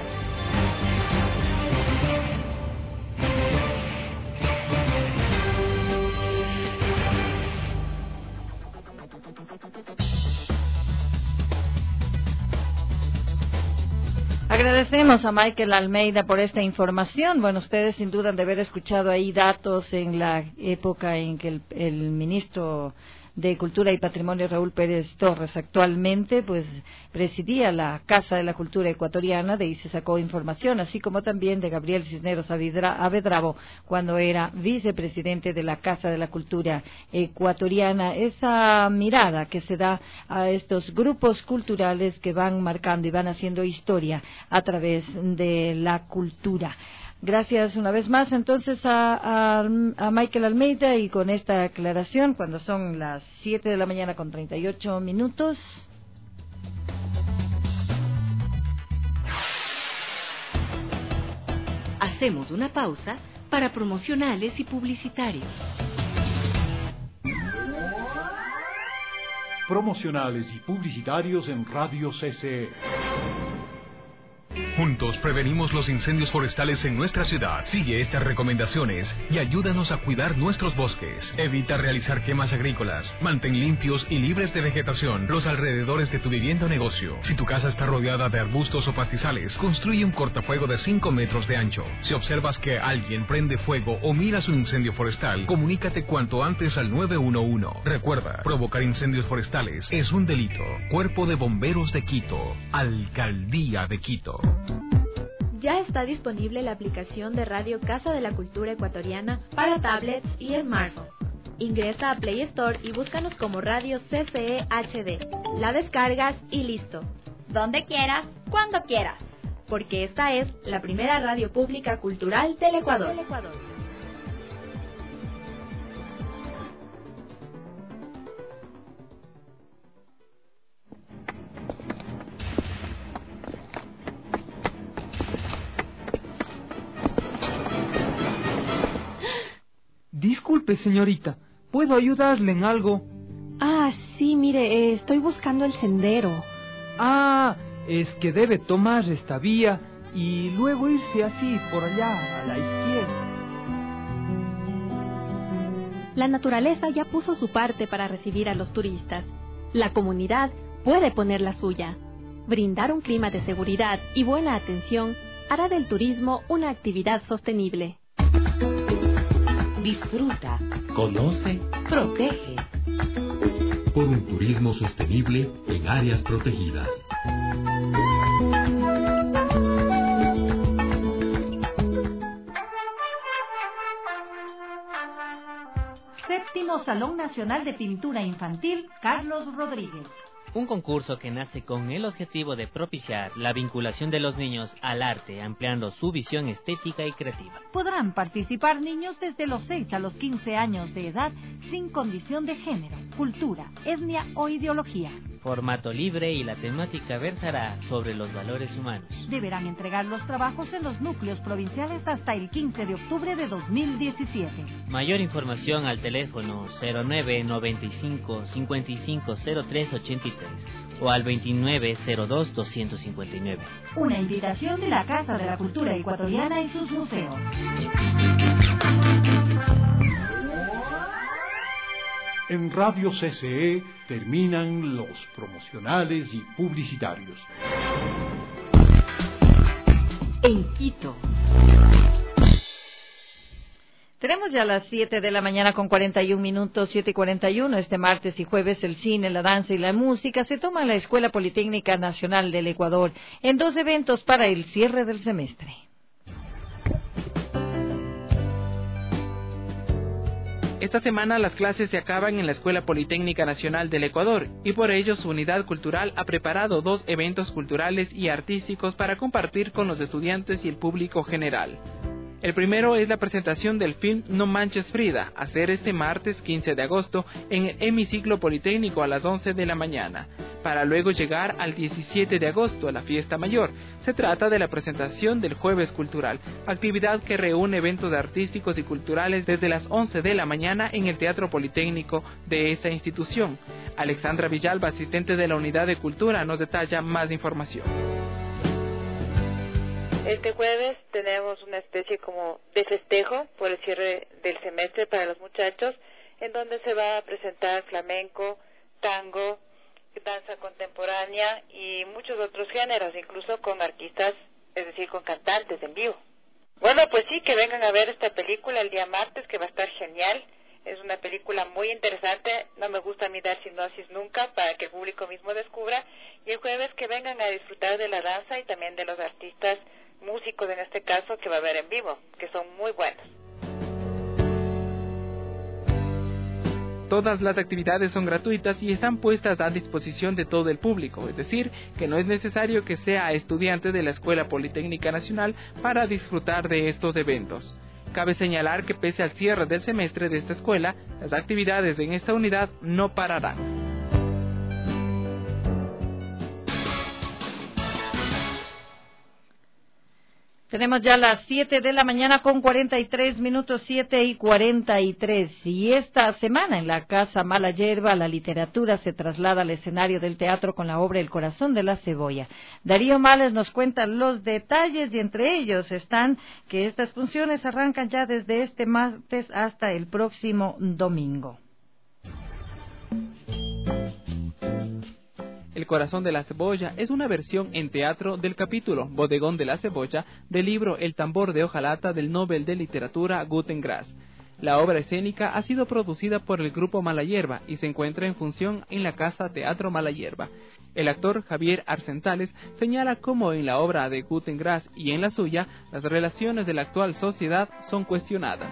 Agradecemos a Michael Almeida por esta información. Bueno, ustedes sin duda han de haber escuchado ahí datos en la época en que el ministro de Cultura y Patrimonio, Raúl Pérez Torres, actualmente pues presidía la Casa de la Cultura Ecuatoriana. De ahí se sacó información, así como también de Gabriel Cisneros Avedravo, cuando era vicepresidente de la Casa de la Cultura Ecuatoriana. Esa mirada que se da a estos grupos culturales que van marcando y van haciendo historia a través de la cultura. Gracias una vez más entonces a Michael Almeida, y con esta aclaración, cuando son las 7 de la mañana con 38 minutos. Hacemos una pausa para promocionales y publicitarios. Promocionales y publicitarios en Radio CCE. Juntos prevenimos los incendios forestales en nuestra ciudad. Sigue estas recomendaciones y ayúdanos a cuidar nuestros bosques. Evita realizar quemas agrícolas. Mantén limpios y libres de vegetación los alrededores de tu vivienda o negocio. Si tu casa está rodeada de arbustos o pastizales, construye un cortafuego de 5 metros de ancho. Si observas que alguien prende fuego o miras un incendio forestal, comunícate cuanto antes al 911. Recuerda, provocar incendios forestales es un delito. Cuerpo de Bomberos de Quito. Alcaldía de Quito. Ya está disponible la aplicación de Radio Casa de la Cultura Ecuatoriana para tablets y smartphones. Ingresa a Play Store y búscanos como Radio CCE HD. La descargas y listo. Donde quieras, cuando quieras. Porque esta es la primera radio pública cultural del Ecuador. Disculpe, señorita, ¿puedo ayudarle en algo? Ah, sí, mire, estoy buscando el sendero. Ah, es que debe tomar esta vía y luego irse así por allá, a la izquierda. La naturaleza ya puso su parte para recibir a los turistas. La comunidad puede poner la suya. Brindar un clima de seguridad y buena atención hará del turismo una actividad sostenible. Disfruta. Conoce. Protege. Por un turismo sostenible en áreas protegidas. Séptimo Salón Nacional de Pintura Infantil Carlos Rodríguez. Un concurso que nace con el objetivo de propiciar la vinculación de los niños al arte, ampliando su visión estética y creativa. Podrán participar niños desde los 6 a los 15 años de edad, sin condición de género, cultura, etnia o ideología. Formato libre y la temática versará sobre los valores humanos. Deberán entregar los trabajos en los núcleos provinciales hasta el 15 de octubre de 2017. Mayor información al teléfono 0995 550383 o al 2902-259. Una invitación de la Casa de la Cultura Ecuatoriana y sus museos. En Radio CCE terminan los promocionales y publicitarios. En Quito. Tenemos ya las 7 de la mañana con 41 minutos, 7:41. Este martes y jueves el cine, la danza y la música se toma en la Escuela Politécnica Nacional del Ecuador en 2 eventos para el cierre del semestre. Esta semana las clases se acaban en la Escuela Politécnica Nacional del Ecuador y por ello su unidad cultural ha preparado 2 eventos culturales y artísticos para compartir con los estudiantes y el público general. El primero es la presentación del film No Manches Frida, a ser este martes 15 de agosto en el Hemiciclo Politécnico a las 11 de la mañana, para luego llegar al 17 de agosto a la Fiesta Mayor. Se trata de la presentación del Jueves Cultural, actividad que reúne eventos artísticos y culturales desde las 11 de la mañana en el Teatro Politécnico de esa institución. Alexandra Villalba, asistente de la Unidad de Cultura, nos detalla más información. Este jueves tenemos una especie como de festejo por el cierre del semestre para los muchachos, en donde se va a presentar flamenco, tango, danza contemporánea y muchos otros géneros, incluso con artistas, es decir, con cantantes en vivo. Bueno, pues sí, que vengan a ver esta película el día martes, que va a estar genial. Es una película muy interesante, no me gusta a mí dar sinopsis nunca, para que el público mismo descubra. Y el jueves que vengan a disfrutar de la danza y también de los artistas músicos, en este caso, que va a haber en vivo, que son muy buenos. Todas las actividades son gratuitas y están puestas a disposición de todo el público, es decir, que no es necesario que sea estudiante de la Escuela Politécnica Nacional para disfrutar de estos eventos. Cabe señalar que pese al cierre del semestre de esta escuela, las actividades en esta unidad no pararán. Tenemos ya las 7 de la mañana con 43 minutos, 7:43. Y esta semana en la Casa Mala Hierba, la literatura se traslada al escenario del teatro con la obra El Corazón de la Cebolla. Darío Males nos cuenta los detalles y entre ellos están que estas funciones arrancan ya desde este martes hasta el próximo domingo. El Corazón de la Cebolla es una versión en teatro del capítulo Bodegón de la Cebolla del libro El tambor de hojalata del Nobel de Literatura Guten Grass. La obra escénica ha sido producida por el grupo Mala Hierba y se encuentra en función en la Casa Teatro Mala Hierba. El actor Javier Arcentales señala cómo en la obra de Guten Grass y en la suya las relaciones de la actual sociedad son cuestionadas.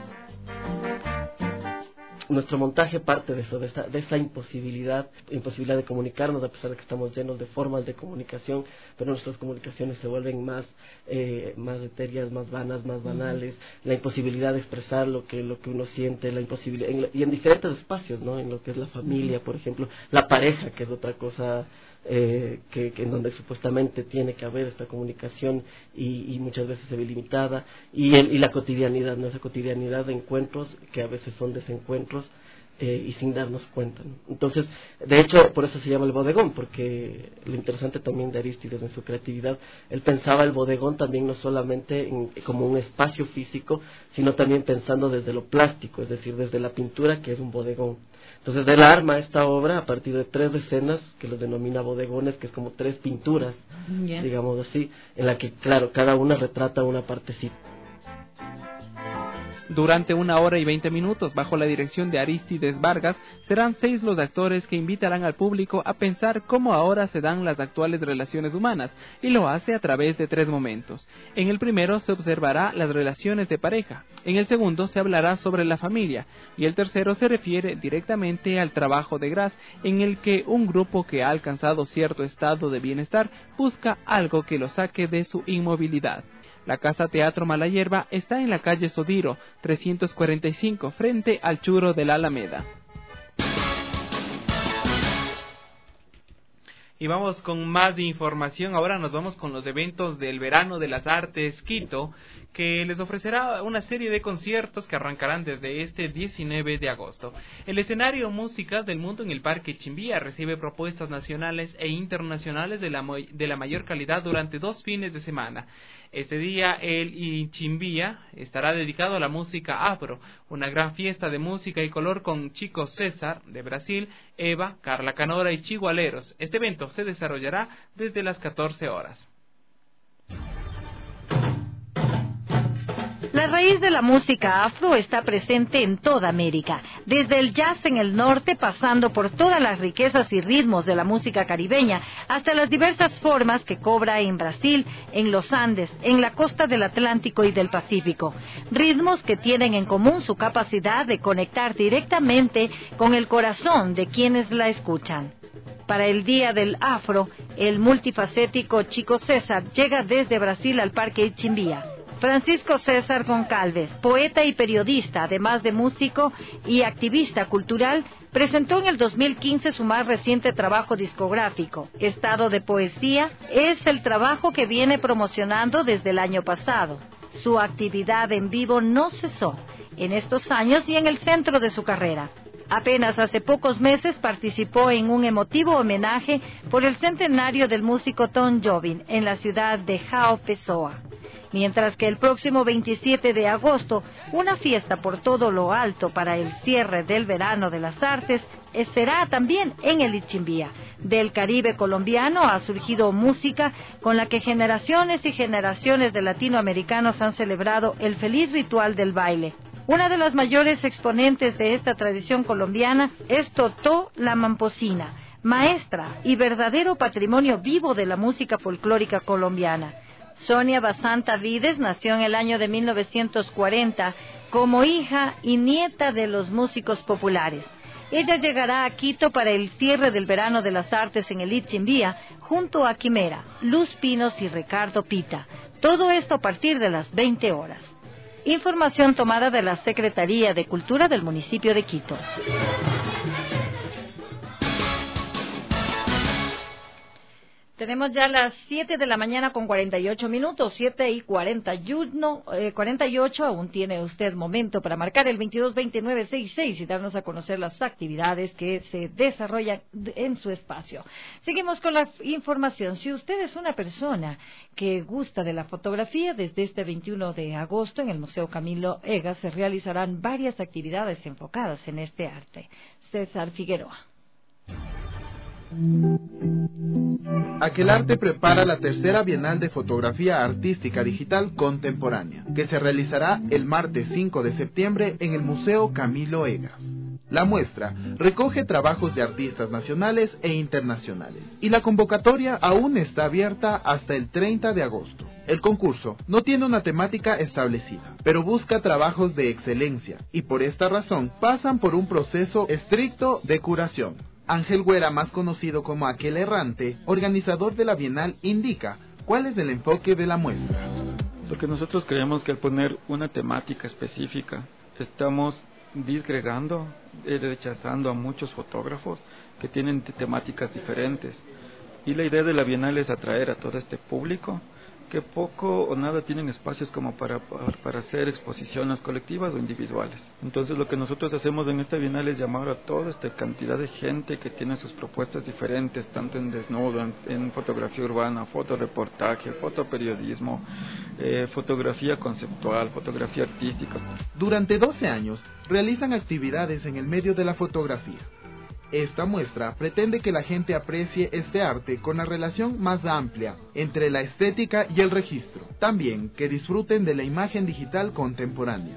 Nuestro montaje parte de eso, de esa imposibilidad de comunicarnos, a pesar de que estamos llenos de formas de comunicación, pero nuestras comunicaciones se vuelven más etéreas, más vanas, más banales, la imposibilidad de expresar lo que uno siente, la imposibilidad, y en diferentes espacios, ¿no? En lo que es la familia, por ejemplo, la pareja, que es otra cosa que en donde supuestamente tiene que haber esta comunicación y muchas veces se ve limitada, y la cotidianidad, ¿no? Esa cotidianidad de encuentros que a veces son desencuentros y sin darnos cuenta, ¿no? Entonces, de hecho, por eso se llama el bodegón, porque lo interesante también de Arístides en su creatividad, él pensaba el bodegón también no solamente como un espacio físico, sino también pensando desde lo plástico, es decir, desde la pintura, que es un bodegón. Entonces él arma esta obra a partir de 3 escenas que los denomina bodegones, que es como 3 pinturas, digamos así, en la que, claro, cada una retrata una partecita. Durante 1 hora y 20 minutos, bajo la dirección de Aristides Vargas, serán 6 los actores que invitarán al público a pensar cómo ahora se dan las actuales relaciones humanas, y lo hace a través de 3 momentos. En el primero se observará las relaciones de pareja, en el segundo se hablará sobre la familia, y el tercero se refiere directamente al trabajo de Gras, en el que un grupo que ha alcanzado cierto estado de bienestar busca algo que lo saque de su inmovilidad. La Casa Teatro Mala Hierba está en la calle Sodiro, 345, frente al Churo de la Alameda. Y vamos con más información. Ahora nos vamos con los eventos del Verano de las Artes Quito, que les ofrecerá una serie de conciertos que arrancarán desde este 19 de agosto. El escenario Músicas del Mundo en el Parque Chimbía recibe propuestas nacionales e internacionales de la mayor calidad durante 2 fines de semana. Este día el Chimbía estará dedicado a la música afro, una gran fiesta de música y color con Chico César de Brasil, Eva, Carla Canora y Chigualeros. Este evento se desarrollará desde las 14 horas. La raíz de la música afro está presente en toda América, desde el jazz en el norte, pasando por todas las riquezas y ritmos de la música caribeña, hasta las diversas formas que cobra en Brasil, en los Andes, en la costa del Atlántico y del Pacífico. Ritmos que tienen en común su capacidad de conectar directamente con el corazón de quienes la escuchan. Para el Día del Afro, el multifacético Chico César llega desde Brasil al Parque Chimbía. Francisco César Goncalves, poeta y periodista, además de músico y activista cultural, presentó en el 2015 su más reciente trabajo discográfico. Estado de Poesía es el trabajo que viene promocionando desde el año pasado. Su actividad en vivo no cesó en estos años y en el centro de su carrera. Apenas hace pocos meses participó en un emotivo homenaje por el centenario del músico Tom Jobim en la ciudad de João Pessoa. Mientras que el próximo 27 de agosto, una fiesta por todo lo alto para el cierre del Verano de las Artes será también en el Ichimbía. Del Caribe colombiano ha surgido música con la que generaciones y generaciones de latinoamericanos han celebrado el feliz ritual del baile. Una de las mayores exponentes de esta tradición colombiana es Totó la Mamposina, maestra y verdadero patrimonio vivo de la música folclórica colombiana. Sonia Basanta Vides nació en el año de 1940 como hija y nieta de los músicos populares. Ella llegará a Quito para el cierre del Verano de las Artes en el Ichimbía junto a Quimera, Luz Pinos y Ricardo Pita. Todo esto a partir de las 20 horas. Información tomada de la Secretaría de Cultura del municipio de Quito. Tenemos ya las 7 de la mañana con 48 minutos, 7:48, aún tiene usted momento para marcar el 222966 y darnos a conocer las actividades que se desarrollan en su espacio. Seguimos con la información. Si usted es una persona que gusta de la fotografía, desde este 21 de agosto en el Museo Camilo Egas se realizarán varias actividades enfocadas en este arte. César Figueroa. Aquelarre prepara la tercera Bienal de Fotografía Artística Digital Contemporánea, que se realizará el martes 5 de septiembre en el Museo Camilo Egas. La muestra recoge trabajos de artistas nacionales e internacionales, y la convocatoria aún está abierta hasta el 30 de agosto. El concurso no tiene una temática establecida, pero busca trabajos de excelencia, y por esta razón pasan por un proceso estricto de curación. Ángel Güera, más conocido como Aquel Errante, organizador de la Bienal, indica cuál es el enfoque de la muestra. Porque nosotros creemos que al poner una temática específica, estamos disgregando, rechazando a muchos fotógrafos que tienen temáticas diferentes. Y la idea de la Bienal es atraer a todo este público que poco o nada tienen espacios como para hacer exposiciones colectivas o individuales. Entonces lo que nosotros hacemos en esta Bienal es llamar a toda esta cantidad de gente que tiene sus propuestas diferentes, tanto en desnudo, en fotografía urbana, fotoreportaje, fotoperiodismo, fotografía conceptual, fotografía artística. Durante 12 años realizan actividades en el medio de la fotografía. Esta muestra pretende que la gente aprecie este arte con la relación más amplia entre la estética y el registro. También que disfruten de la imagen digital contemporánea.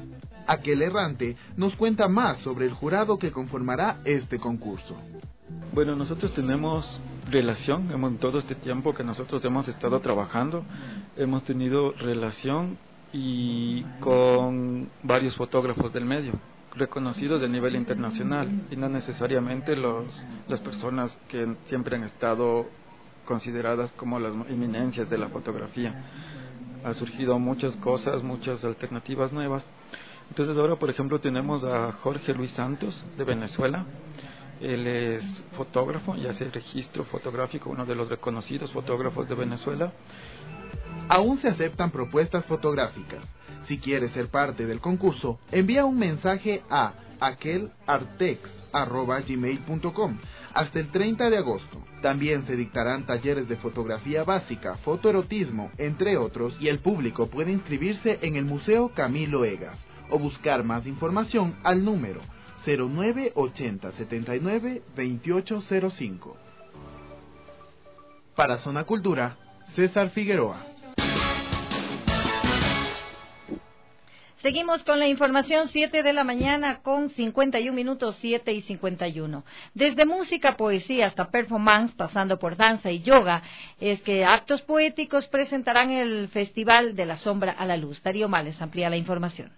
Aquel Errante nos cuenta más sobre el jurado que conformará este concurso. Bueno, nosotros tenemos relación, en todo este tiempo que nosotros hemos estado trabajando, hemos tenido relación y con varios fotógrafos del medio, reconocidos a nivel internacional, y no necesariamente las personas que siempre han estado consideradas como las eminencias de la fotografía. Ha surgido muchas cosas, muchas alternativas nuevas. Entonces ahora, por ejemplo, tenemos a Jorge Luis Santos de Venezuela. Él es fotógrafo y hace registro fotográfico, uno de los reconocidos fotógrafos de Venezuela. Aún se aceptan propuestas fotográficas. Si quieres ser parte del concurso, envía un mensaje a aquelartex@gmail.com hasta el 30 de agosto. También se dictarán talleres de fotografía básica, fotoerotismo, entre otros, y el público puede inscribirse en el Museo Camilo Egas o buscar más información al número 0980 79 2805. Para Zona Cultura, César Figueroa. Seguimos con la información, 7 de la mañana con 51 minutos, 7:51. Desde música, poesía hasta performance, pasando por danza y yoga, es que actos poéticos presentarán el Festival de la Sombra a la Luz. Darío Males amplía la información.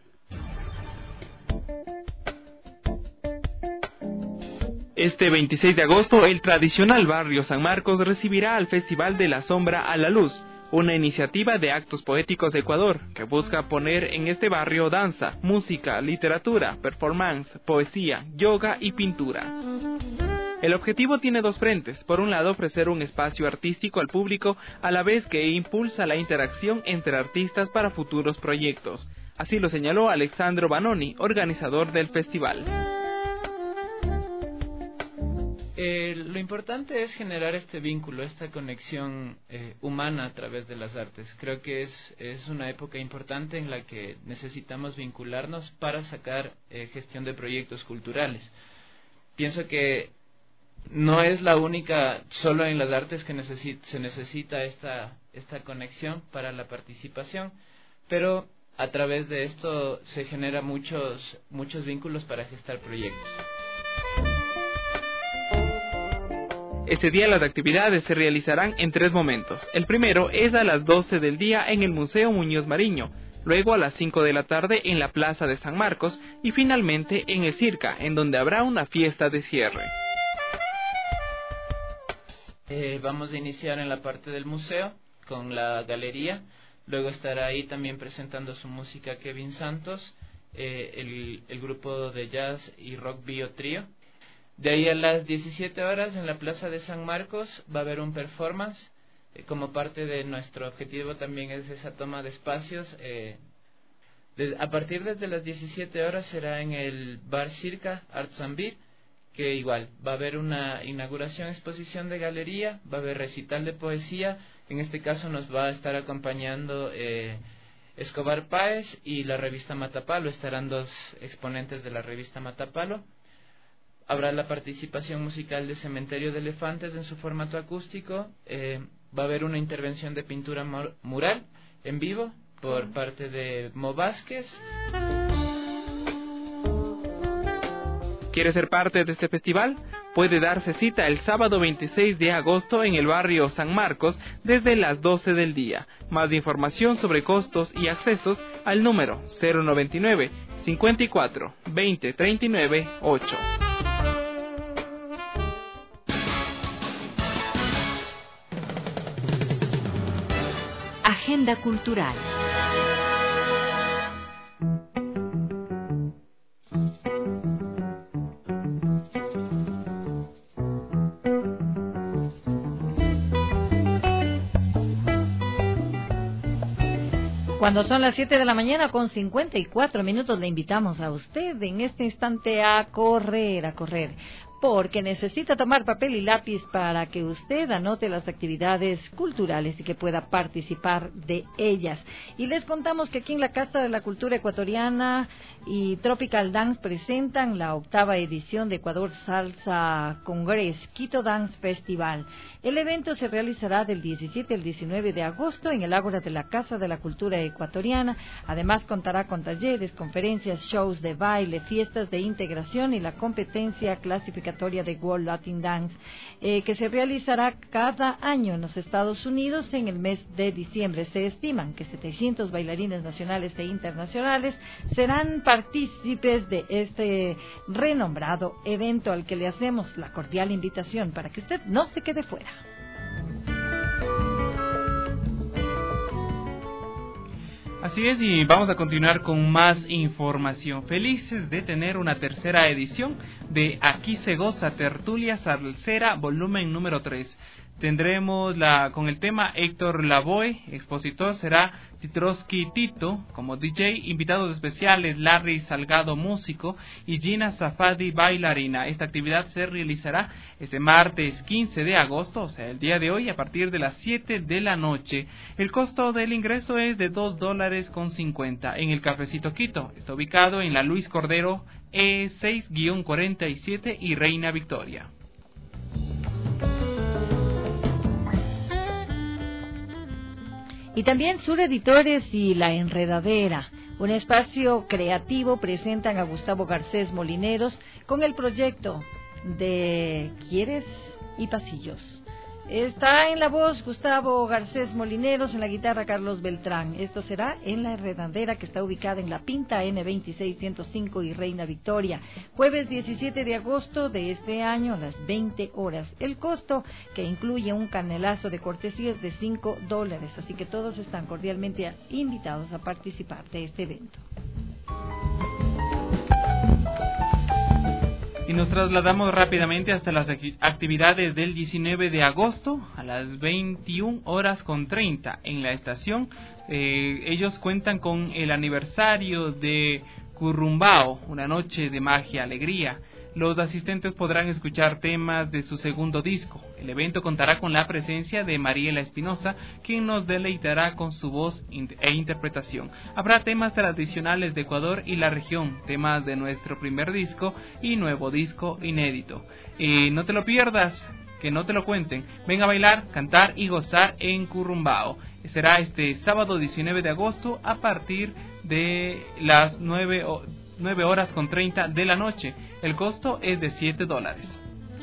Este 26 de agosto, el tradicional barrio San Marcos recibirá al Festival de la Sombra a la Luz, una iniciativa de Actos Poéticos de Ecuador que busca poner en este barrio danza, música, literatura, performance, poesía, yoga y pintura. El objetivo tiene dos frentes. Por un lado, ofrecer un espacio artístico al público, a la vez que impulsa la interacción entre artistas para futuros proyectos. Así lo señaló Alexandro Banoni, organizador del festival. Lo importante es generar este vínculo, esta conexión humana a través de las artes. Creo que es una época importante en la que necesitamos vincularnos para sacar gestión de proyectos culturales. Pienso que no es la única, solo en las artes que se necesita esta conexión para la participación, pero a través de esto se genera muchos vínculos para gestar proyectos. Este día las actividades se realizarán en 3 momentos. El primero es a las 12 del día en el Museo Muñoz Mariño, luego a las 5 de la tarde en la Plaza de San Marcos y finalmente en el Circa, en donde habrá una fiesta de cierre. Vamos a iniciar en la parte del museo con la galería, luego estará ahí también presentando su música Kevin Santos, el grupo de jazz y rock Bio Trío. De ahí a las 17 horas en la Plaza de San Marcos va a haber un performance. Como parte de nuestro objetivo también es esa toma de espacios. A partir desde las 17 horas será en el Bar Circa Arts and Beer, que igual va a haber una inauguración, exposición de galería, va a haber recital de poesía. En este caso nos va a estar acompañando Escobar Páez y la revista Matapalo. Estarán 2 exponentes de la revista Matapalo. Habrá la participación musical de Cementerio de Elefantes en su formato acústico. Va a haber una intervención de pintura mural en vivo por parte de Mo Vázquez. ¿Quiere ser parte de este festival? Puede darse cita el sábado 26 de agosto en el barrio San Marcos desde las 12 del día. Más información sobre costos y accesos al número 099 54 20 39 8. Agenda cultural. Cuando son las 7 de la mañana con 54 minutos, le invitamos a usted en este instante a correr, porque necesita tomar papel y lápiz para que usted anote las actividades culturales y que pueda participar de ellas. Y les contamos que aquí en la Casa de la Cultura Ecuatoriana y Tropical Dance presentan la 8ª edición de Ecuador Salsa Congress, Quito Dance Festival. El evento se realizará del 17 al 19 de agosto en el Ágora de la Casa de la Cultura Ecuatoriana. Además contará con talleres, conferencias, shows de baile, fiestas de integración y la competencia clasificatoria de World Latin Dance, que se realizará cada año en los Estados Unidos en el mes de diciembre. Se estiman que 700 bailarines nacionales e internacionales serán partícipes de este renombrado evento al que le hacemos la cordial invitación para que usted no se quede fuera. Así es, y vamos a continuar con más información. Felices de tener una tercera edición de Aquí se goza, Tertulia Salsera, volumen número 3. Tendremos con el tema Héctor Lavoe, expositor será Titroski Tito como DJ, invitados especiales Larry Salgado, músico, y Gina Safadi, bailarina. Esta actividad se realizará este martes 15 de agosto, o sea, el día de hoy, a partir de las 7 de la noche. El costo del ingreso es de $2.50 en el Cafecito Quito. Está ubicado en la Luis Cordero E6-47 y Reina Victoria. Y también Sur Editores y La Enredadera, un espacio creativo, presentan a Gustavo Garcés Molineros con el proyecto de ¿Quieres? Y Pasillos. Está en la voz Gustavo Garcés Molineros, en la guitarra Carlos Beltrán. Esto será en La Enredadera, que está ubicada en La Pinta N26105 y Reina Victoria, jueves 17 de agosto de este año a las 20 horas. El costo, que incluye un canelazo de cortesías, de $5, así que todos están cordialmente invitados a participar de este evento. Y nos trasladamos rápidamente hasta las actividades del 19 de agosto a las 21:30 en la estación. Ellos cuentan con el aniversario de Currumbao, una noche de magia, alegría. Los asistentes podrán escuchar temas de su segundo disco. El evento contará con la presencia de Mariela Espinosa, quien nos deleitará con su voz e interpretación. Habrá temas tradicionales de Ecuador y la región, temas de nuestro primer disco y nuevo disco inédito. No te lo pierdas, que no te lo cuenten. Ven a bailar, cantar y gozar en Currumbao. Será este sábado 19 de agosto a partir de las 9:30 de la noche. El costo es de $7.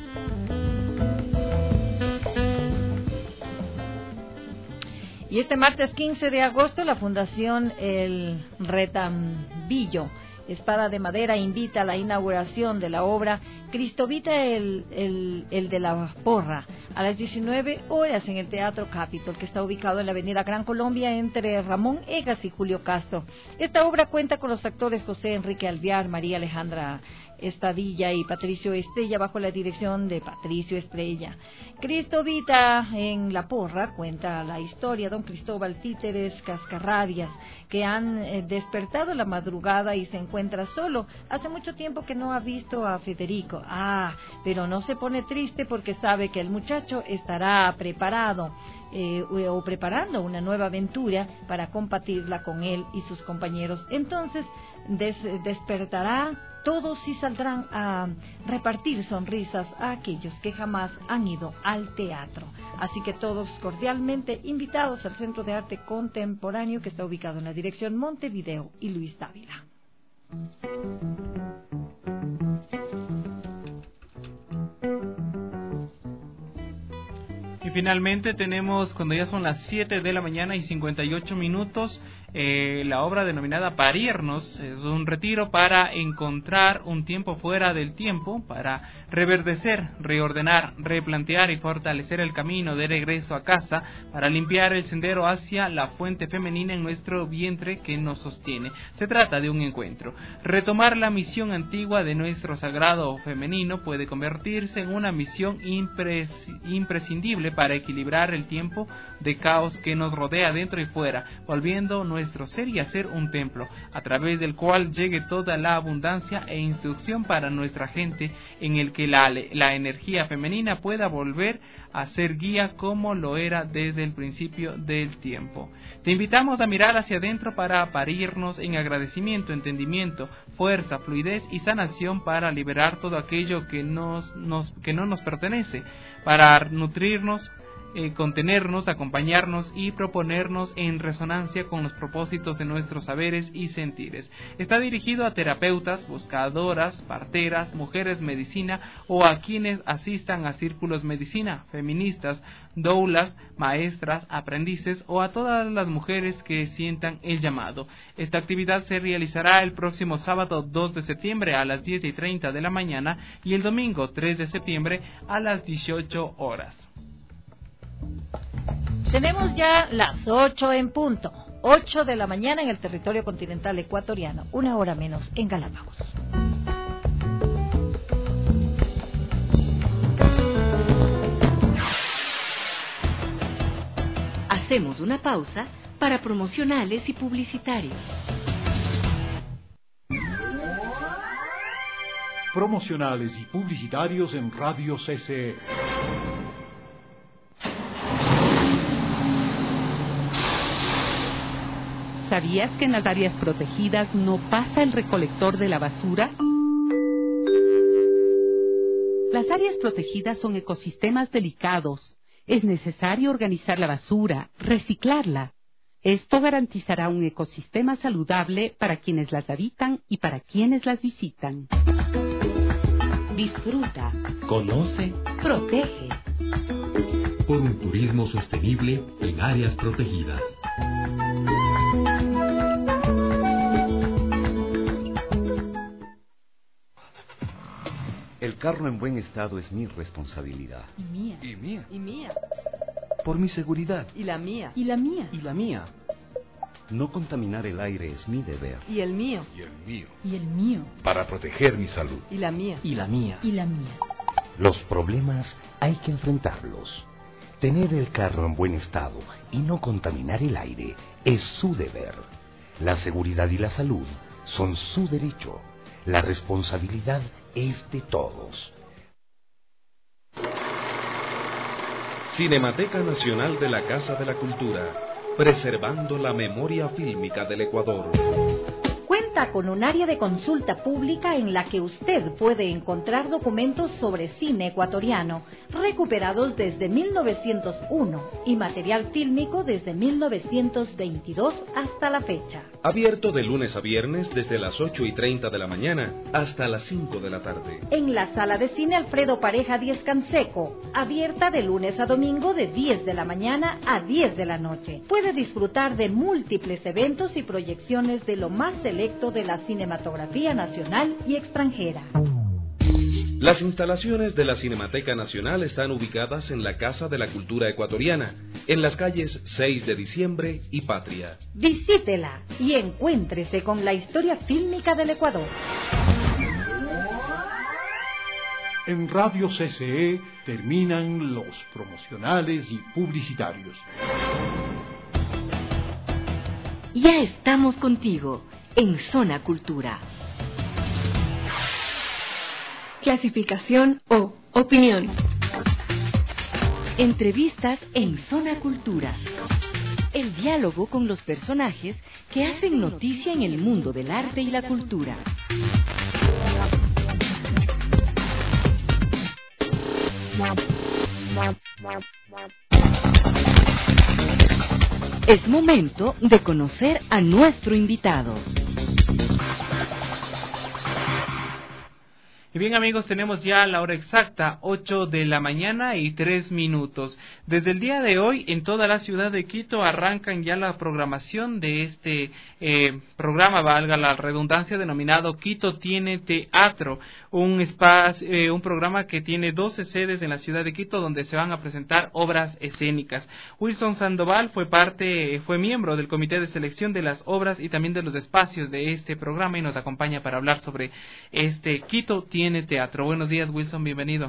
Y este martes 15 de agosto la Fundación El Retambillo, Espada de Madera, invita a la inauguración de la obra Cristovita el de la Porra a las 19 horas en el Teatro Capitol, que está ubicado en la avenida Gran Colombia entre Ramón Egas y Julio Castro. Esta obra cuenta con los actores José Enrique Alvear, María Alejandra Estadilla y Patricio Estrella, bajo la dirección de Patricio Estrella. Cristovita en la Porra cuenta la historia de don Cristóbal Títeres Cascarrabias, que han despertado la madrugada y se encuentra solo. Hace mucho tiempo que no ha visto a Federico. Pero no se pone triste porque sabe que el muchacho estará preparado o preparando una nueva aventura para compartirla con él y sus compañeros. Entonces despertará todos y saldrán a repartir sonrisas a aquellos que jamás han ido al teatro. Así que todos cordialmente invitados al Centro de Arte Contemporáneo, que está ubicado en la dirección Montevideo y Luis Dávila. Y finalmente tenemos, cuando ya son las 7 de la mañana y 58 minutos, la obra denominada Parirnos. Es un retiro para encontrar un tiempo fuera del tiempo, para reverdecer, reordenar, replantear y fortalecer el camino de regreso a casa, para limpiar el sendero hacia la fuente femenina en nuestro vientre que nos sostiene. Se trata de un encuentro. Retomar la misión antigua de nuestro sagrado femenino puede convertirse en una misión imprescindible para equilibrar el tiempo de caos que nos rodea dentro y fuera, volviendo nuestra nuestro ser y hacer un templo, a través del cual llegue toda la abundancia e instrucción para nuestra gente, en el que la energía femenina pueda volver a ser guía como lo era desde el principio del tiempo. Te invitamos a mirar hacia adentro para parirnos en agradecimiento, entendimiento, fuerza, fluidez y sanación, para liberar todo aquello que no nos pertenece, para nutrirnos, contenernos, acompañarnos y proponernos en resonancia con los propósitos de nuestros saberes y sentires. Está dirigido a terapeutas, buscadoras, parteras, mujeres medicina o a quienes asistan a círculos medicina, feministas, doulas, maestras, aprendices o a todas las mujeres que sientan el llamado. Esta actividad se realizará el próximo sábado 2 de septiembre a las 10:30 de la mañana y el domingo 3 de septiembre a las 18 horas. Tenemos ya las 8 en punto, 8 de la mañana en el territorio continental ecuatoriano, 1 hora menos en Galápagos. Hacemos una pausa para promocionales y publicitarios. Promocionales y publicitarios en Radio CCE. ¿Sabías que en las áreas protegidas no pasa el recolector de la basura? Las áreas protegidas son ecosistemas delicados. Es necesario organizar la basura, reciclarla. Esto garantizará un ecosistema saludable para quienes las habitan y para quienes las visitan. Disfruta, Conoce protege. por un turismo sostenible en áreas protegidas. El carro en buen estado es mi responsabilidad. Y mía. Y mía. Y mía. Por mi seguridad. Y la mía. Y la mía. Y la mía. No contaminar el aire es mi deber. Y el mío. Y el mío. Y el mío. Para proteger mi salud. Y la mía. Y la mía. Y la mía. Los problemas hay que enfrentarlos. Tener el carro en buen estado y no contaminar el aire es su deber. La seguridad y la salud son su derecho. La responsabilidad es de todos. Cinemateca Nacional de la Casa de la Cultura, preservando la memoria fílmica del Ecuador. Cuenta con un área de consulta pública en la que usted puede encontrar documentos sobre cine ecuatoriano, recuperados desde 1901, y material fílmico desde 1922 hasta la fecha. Abierto de lunes a viernes desde las 8:30 de la mañana hasta las 5 de la tarde. En la sala de cine Alfredo Pareja 10 Canseco, abierta de lunes a domingo de 10 de la mañana a 10 de la noche. Puede disfrutar de múltiples eventos y proyecciones de lo más selecto de la cinematografía nacional y extranjera. Las instalaciones de la Cinemateca Nacional están ubicadas en la Casa de la Cultura Ecuatoriana, en las calles 6 de Diciembre y Patria. Visítela y encuéntrese con la historia fílmica del Ecuador. En Radio CCE terminan los promocionales y publicitarios. Ya estamos contigo en Zona Cultura. Clasificación o opinión. Entrevistas en Zona Cultura. El diálogo con los personajes que hacen noticia en el mundo del arte y la cultura. Es momento de conocer a nuestro invitado. Y bien, amigos, tenemos ya la hora exacta, 8 de la mañana y 3 minutos. Desde el día de hoy, en toda la ciudad de Quito, arrancan ya la programación de este programa, valga la redundancia, denominado Quito Tiene Teatro, un programa que tiene 12 sedes en la ciudad de Quito, donde se van a presentar obras escénicas. Wilson Sandoval fue miembro del comité de selección de las obras y también de los espacios de este programa y nos acompaña para hablar sobre este Quito Tiene Teatro. Buenos días, Wilson, bienvenido.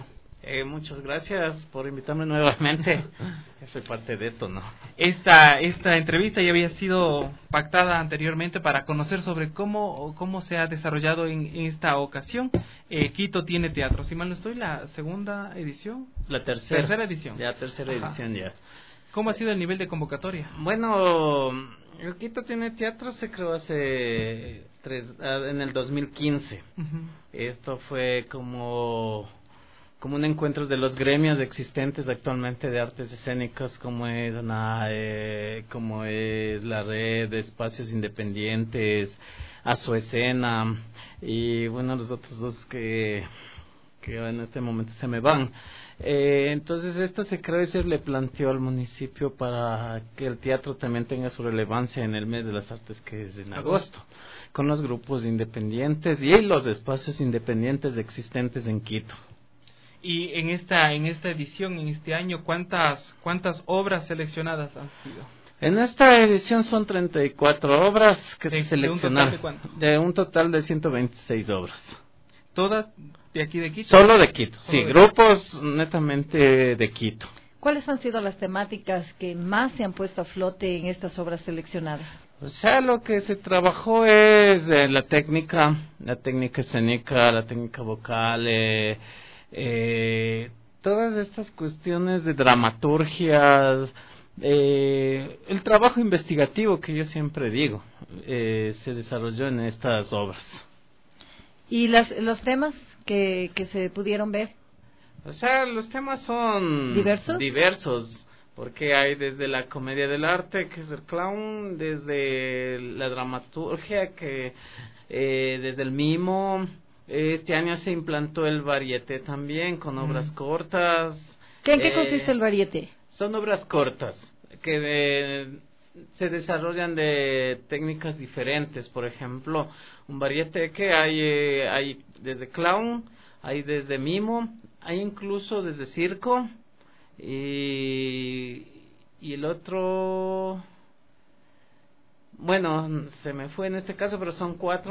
Muchas gracias por invitarme nuevamente. Soy parte de esto, ¿no? Esta entrevista ya había sido pactada anteriormente para conocer sobre cómo se ha desarrollado en esta ocasión. Quito tiene teatro, si mal no estoy, la segunda edición. La tercera edición. Ya, tercera edición ya. ¿Cómo ha sido el nivel de convocatoria? Bueno, el Quito tiene teatro se creó en el 2015. Esto fue como un encuentro de los gremios existentes actualmente de artes escénicas, como es ANAE, como es la red de espacios independientes, Asoescena, y bueno, los otros dos que en este momento se me van. Entonces esto se creó y se le planteó al municipio para que el teatro también tenga su relevancia en el mes de las artes, que es en agosto, con los grupos independientes y los espacios independientes existentes en Quito. Y en esta edición, en este año, ¿cuántas obras seleccionadas han sido? En esta edición son 34 obras que se seleccionaron. ¿De un total de cuánto? De un total de 126 obras. ¿Todas de aquí de Quito? Solo de Quito, sí, grupos netamente de Quito. ¿Cuáles han sido las temáticas que más se han puesto a flote en estas obras seleccionadas? O sea, lo que se trabajó es la técnica escénica, la técnica vocal, todas estas cuestiones de dramaturgia, el trabajo investigativo que yo siempre digo, se desarrolló en estas obras. ¿Y los temas que se pudieron ver? O sea, los temas son diversos, porque hay desde la comedia del arte, que es el clown, desde la dramaturgia, que desde el mimo. Este año se implantó el varieté también, con obras cortas. ¿En qué consiste el varieté? Son obras cortas, que se desarrollan de técnicas diferentes. Por ejemplo, un varieté que hay desde clown, hay desde mimo, hay incluso desde circo, y el otro, bueno, se me fue en este caso, pero son 4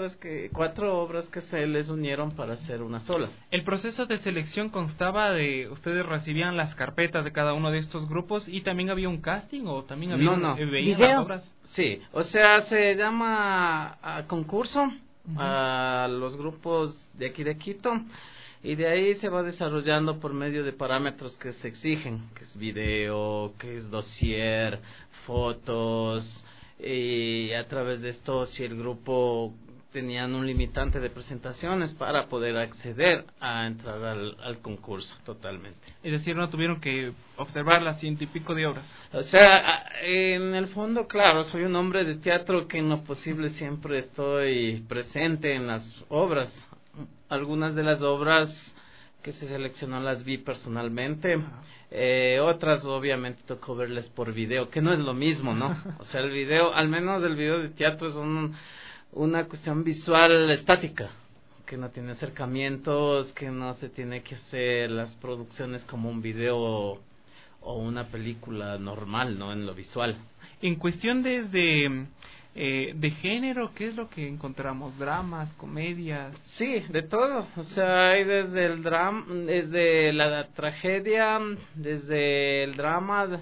obras que se les unieron para hacer una sola. El proceso de selección constaba de, ustedes recibían las carpetas de cada uno de estos grupos, y también había un casting, o también había veían las obras. Sí, o sea, se llama a concurso a los grupos de aquí de Quito, y de ahí se va desarrollando por medio de parámetros que se exigen, que es video, que es dossier, fotos, y a través de esto, si el grupo tenían un limitante de presentaciones para poder acceder a entrar al concurso totalmente. Es decir, no tuvieron que observar las 100 y pico de obras. O sea, en el fondo, claro, soy un hombre de teatro que en lo posible siempre estoy presente en las obras. Algunas de las obras que se seleccionó las vi personalmente. Otras obviamente tocó verles por video, que no es lo mismo, ¿no? O sea, el video, al menos el video de teatro, es una cuestión visual estática, que no tiene acercamientos, que no se tiene que hacer las producciones como un video o una película normal, ¿no? En lo visual. En cuestión de género, ¿qué es lo que encontramos? ¿Dramas, comedias? Sí, de todo. O sea, hay desde el drama, desde la tragedia, desde el drama,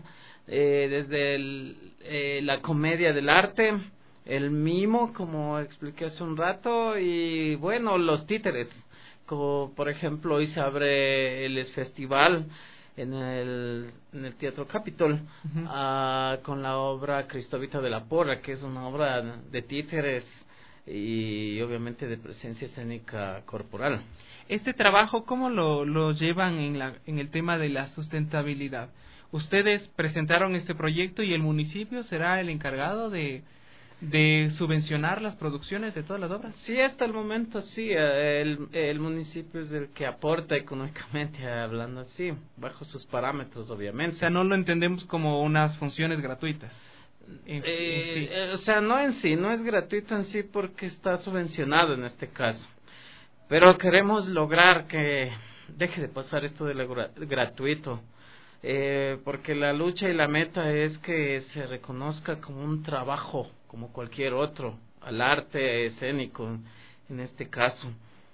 desde la comedia del arte, el mimo, como expliqué hace un rato, y bueno, los títeres. Como por ejemplo, hoy se abre el festival en el Teatro Capitol, con la obra Cristóbita de la Porra, que es una obra de títeres y obviamente de presencia escénica corporal. Este trabajo, ¿cómo lo llevan en el tema de la sustentabilidad? Ustedes presentaron este proyecto y el municipio será el encargado de subvencionar las producciones de todas las obras. Sí, hasta el momento sí, el municipio es el que aporta económicamente, hablando así, bajo sus parámetros, obviamente. O sea, no lo entendemos como unas funciones gratuitas. Sí. O sea, no es gratuito en sí porque está subvencionado en este caso. Pero queremos lograr que deje de pasar esto de lo gratuito. Porque la lucha y la meta es que se reconozca como un trabajo como cualquier otro, al arte escénico en este caso,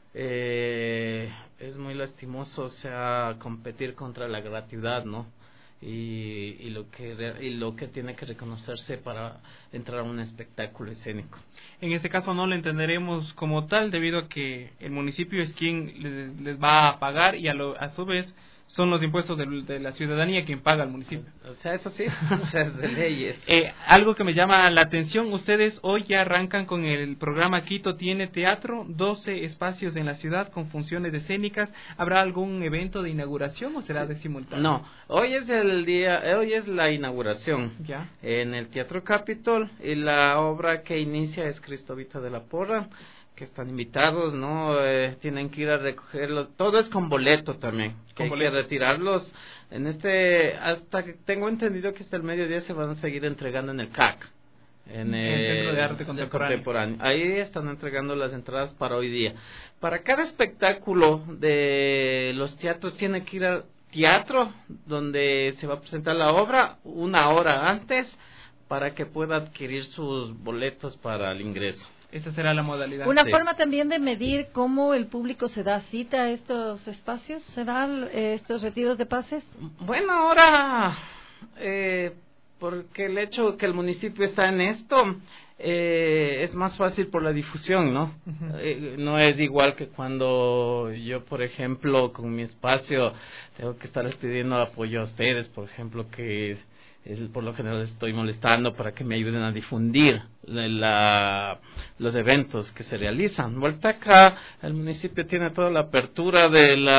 es muy lastimoso, o sea, competir contra la gratuidad, ¿no? Y lo que tiene que reconocerse para entrar a un espectáculo escénico. En este caso no lo entenderemos como tal, debido a que el municipio es quien les va a pagar y a su vez son los impuestos de la ciudadanía quien paga al municipio. O sea, eso sí, o sea, de leyes. Algo que me llama la atención, ustedes hoy ya arrancan con el programa Quito Tiene Teatro, 12 espacios en la ciudad con funciones escénicas. ¿Habrá algún evento de inauguración o será de simultáneo? No, hoy es la inauguración ¿Ya? En el Teatro Capitol, y la obra que inicia es Cristovita de la Porra, que están invitados, ¿no? Tienen que ir a recogerlos, todo es con boleto también, hay que retirarlos, hasta que tengo entendido que hasta el mediodía se van a seguir entregando en el CAC, en el Centro de Arte Contemporáneo. Ahí están entregando las entradas para hoy día. Para cada espectáculo de los teatros tiene que ir al teatro donde se va a presentar la obra 1 hora antes para que pueda adquirir sus boletos para el ingreso. Esa será la modalidad. Una forma también de medir cómo el público se da cita a estos espacios, ¿se dan estos retiros de pases? Bueno, ahora, porque el hecho que el municipio está en esto, es más fácil por la difusión, ¿no? Uh-huh. No es igual que cuando yo, por ejemplo, con mi espacio, tengo que estarles pidiendo apoyo a ustedes, por ejemplo, que por lo general estoy molestando para que me ayuden a difundir los eventos que se realizan. Vuelta acá, el municipio tiene toda la apertura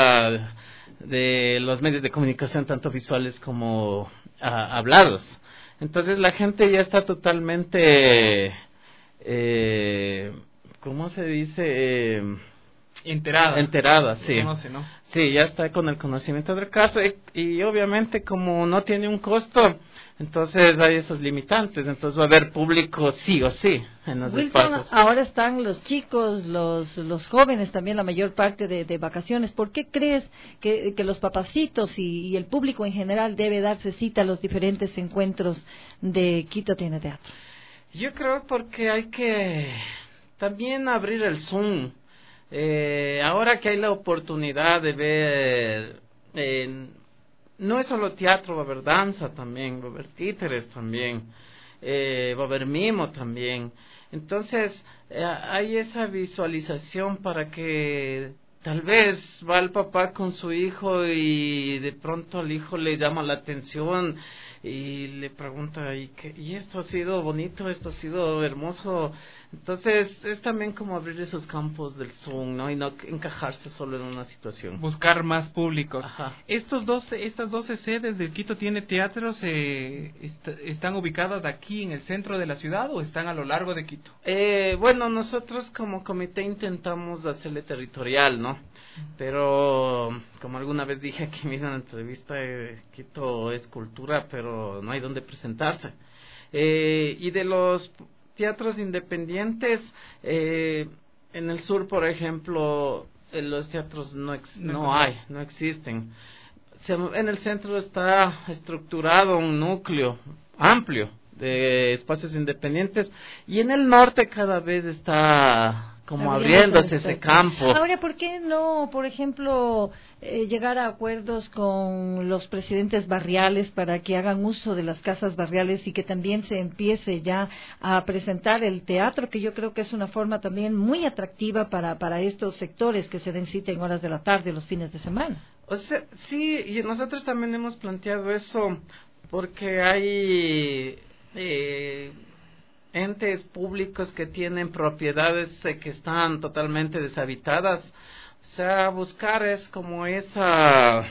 de los medios de comunicación, tanto visuales como hablados. Entonces la gente ya está totalmente, ¿cómo se dice? Enterada, sí. Conoce, ¿no? Sí, ya está con el conocimiento del caso y obviamente como no tiene un costo, entonces hay esos limitantes, entonces va a haber público sí o sí en los espacios. Ahora están los chicos, los jóvenes también, la mayor parte de vacaciones. ¿Por qué crees que los papacitos y el público en general debe darse cita a los diferentes encuentros de Quito Tiene Teatro? Yo creo porque hay que también abrir el Zoom. Ahora que hay la oportunidad de ver, no es solo teatro, va a haber danza también, va a haber títeres también, va a haber mimo también. Entonces, hay esa visualización para que tal vez va el papá con su hijo y de pronto al hijo le llama la atención y le pregunta, ¿y esto ha sido bonito? ¿Esto ha sido hermoso? Entonces es también como abrir esos campos del Zoom, ¿no? Y no encajarse solo en una situación. Buscar más públicos. Ajá. Estas 12 sedes del Quito Tiene Teatro ¿están ubicadas aquí en el centro de la ciudad o están a lo largo de Quito? Bueno, nosotros como comité intentamos hacerle territorial, ¿no? Pero como alguna vez dije aquí mismo en la entrevista, Quito es cultura, pero no hay donde presentarse. Y de los teatros independientes, en el sur, por ejemplo, los teatros no existen. En el centro está estructurado un núcleo amplio de espacios independientes y en el norte cada vez está como abriéndose ese campo. Ahora, ¿por qué no, por ejemplo, llegar a acuerdos con los presidentes barriales para que hagan uso de las casas barriales y que también se empiece ya a presentar el teatro, que yo creo que es una forma también muy atractiva para estos sectores que se den cita en horas de la tarde, los fines de semana? O sea, sí, y nosotros también hemos planteado eso porque hay entes públicos que tienen propiedades que están totalmente deshabitadas. O sea, buscar es como esa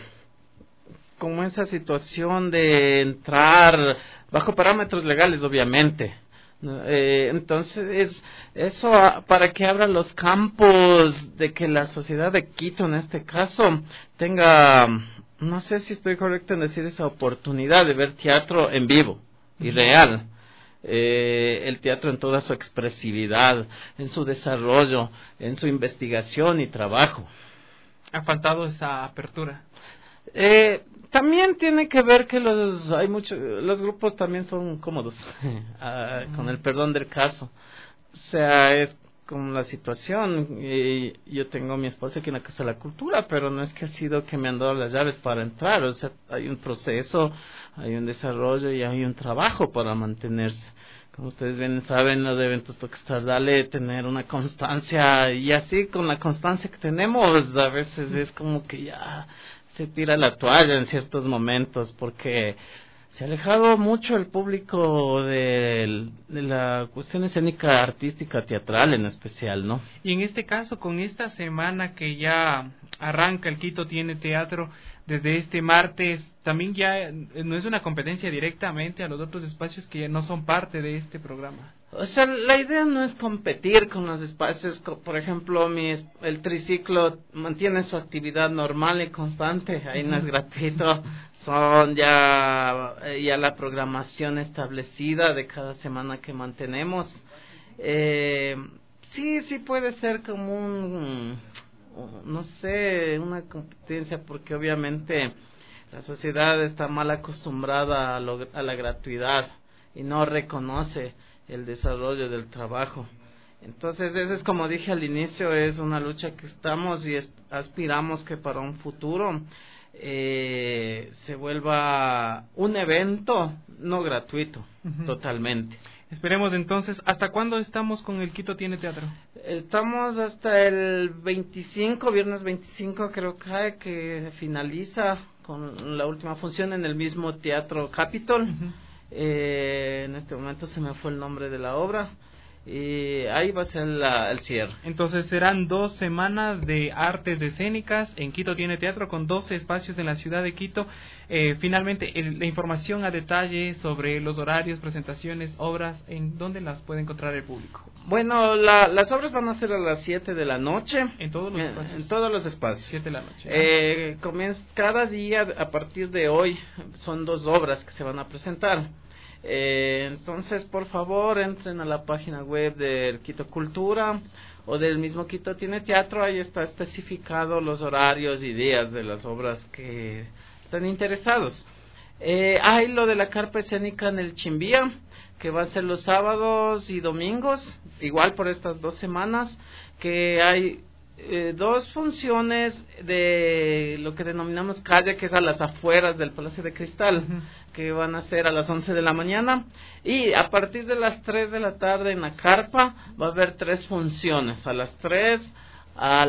situación de entrar bajo parámetros legales, obviamente. Entonces, eso para que abran los campos de que la sociedad de Quito, en este caso, tenga, no sé si estoy correcto en decir, esa oportunidad de ver teatro en vivo y real. El teatro en toda su expresividad, en su desarrollo, en su investigación y trabajo. ¿Ha faltado esa apertura? También tiene que ver que los grupos también son cómodos, con el perdón del caso. O sea, es como la situación. Yo tengo a mi esposa aquí en la Casa de la Cultura, pero no es que ha sido que me han dado las llaves para entrar. O sea, hay un proceso, hay un desarrollo y hay un trabajo para mantenerse. Como ustedes bien saben, los eventos toca estar, tener una constancia, y así con la constancia que tenemos, a veces es como que ya se tira la toalla en ciertos momentos, porque se ha alejado mucho el público de la cuestión escénica, artística, teatral en especial, ¿no? Y en este caso, con esta semana que ya arranca, el Quito Tiene Teatro, desde este martes, también ya no es una competencia directamente a los otros espacios que ya no son parte de este programa. O sea, la idea no es competir con los espacios, por ejemplo, el triciclo mantiene su actividad normal y constante, ahí no es gratuito, son ya la programación establecida de cada semana que mantenemos. Sí puede ser como no sé, una competencia, porque obviamente la sociedad está mal acostumbrada a la gratuidad y no reconoce el desarrollo del trabajo. Entonces, eso es, como dije al inicio, es una lucha que estamos y aspiramos que para un futuro se vuelva un evento no gratuito, totalmente. Esperemos entonces. ¿Hasta cuándo estamos con el Quito Tiene Teatro? Estamos hasta el 25, viernes 25 creo que finaliza con la última función en el mismo Teatro Capitol. En este momento se me fue el nombre de la obra. Y ahí va a ser el cierre. Entonces serán 2 semanas de artes escénicas en Quito Tiene Teatro, con 12 espacios en la ciudad de Quito. Finalmente, la información a detalle sobre los horarios, presentaciones, obras, ¿en dónde las puede encontrar el público? Bueno, las obras van a ser a las 7 de la noche. ¿En todos los espacios? En todos los espacios. 7 de la noche. Comienza cada día, a partir de hoy, son 2 obras que se van a presentar. Entonces, por favor, entren a la página web del Quito Cultura o del mismo Quito Tiene Teatro. Ahí está especificado los horarios y días de las obras que están interesados. Hay lo de la carpa escénica en el Chimbía, que va a ser los sábados y domingos, igual por estas 2 semanas, que hay 2 funciones de lo que denominamos calle, que es a las afueras del Palacio de Cristal, que van a ser a las 11 de la mañana, y a partir de las 3 de la tarde en la carpa va a haber 3 funciones, a las 3, a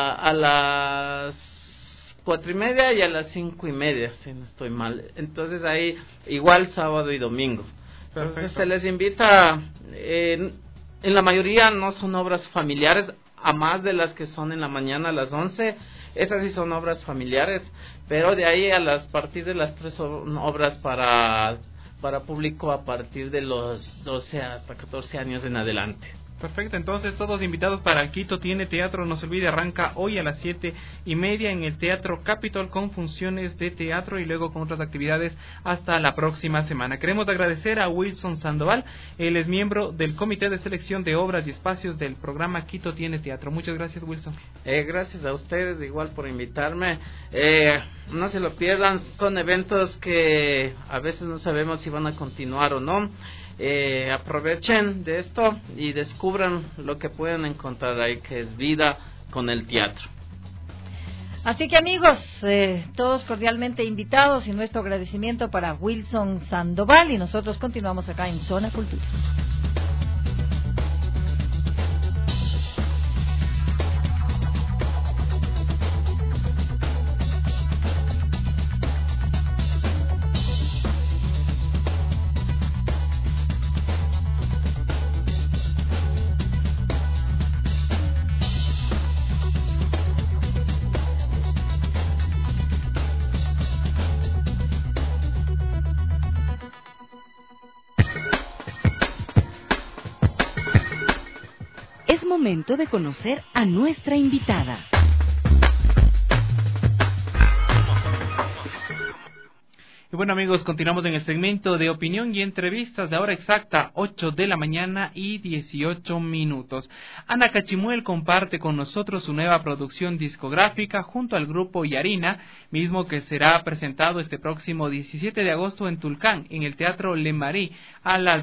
las 4:30 y a las 5:30, si no estoy mal. Entonces ahí igual sábado y domingo. Entonces se les invita, en la mayoría no son obras familiares, a más de las que son en la mañana a las 11, esas sí son obras familiares, pero de ahí a partir de las 3 son obras para público a partir de los 12 hasta 14 años en adelante. Perfecto, entonces todos invitados para Quito Tiene Teatro. No se olvide, arranca hoy a las 7:30 en el Teatro Capitol con funciones de teatro y luego con otras actividades hasta la próxima semana. Queremos agradecer a Wilson Sandoval, él es miembro del Comité de Selección de Obras y Espacios del programa Quito Tiene Teatro. Muchas gracias, Wilson. Gracias a ustedes igual por invitarme. No se lo pierdan, son eventos que a veces no sabemos si van a continuar o no. Aprovechen de esto y descubran lo que pueden encontrar ahí, que es vida con el teatro. Así que, amigos, todos cordialmente invitados, y nuestro agradecimiento para Wilson Sandoval, y nosotros continuamos acá en Zona Cultura. Momento de conocer a nuestra invitada. Y bueno, amigos, continuamos en el segmento de opinión y entrevistas de hora exacta, 8 de la mañana y 18 minutos. Ana Cachimuel comparte con nosotros su nueva producción discográfica junto al grupo Yarina, mismo que será presentado este próximo 17 de agosto en Tulcán, en el Teatro Le Marí, a las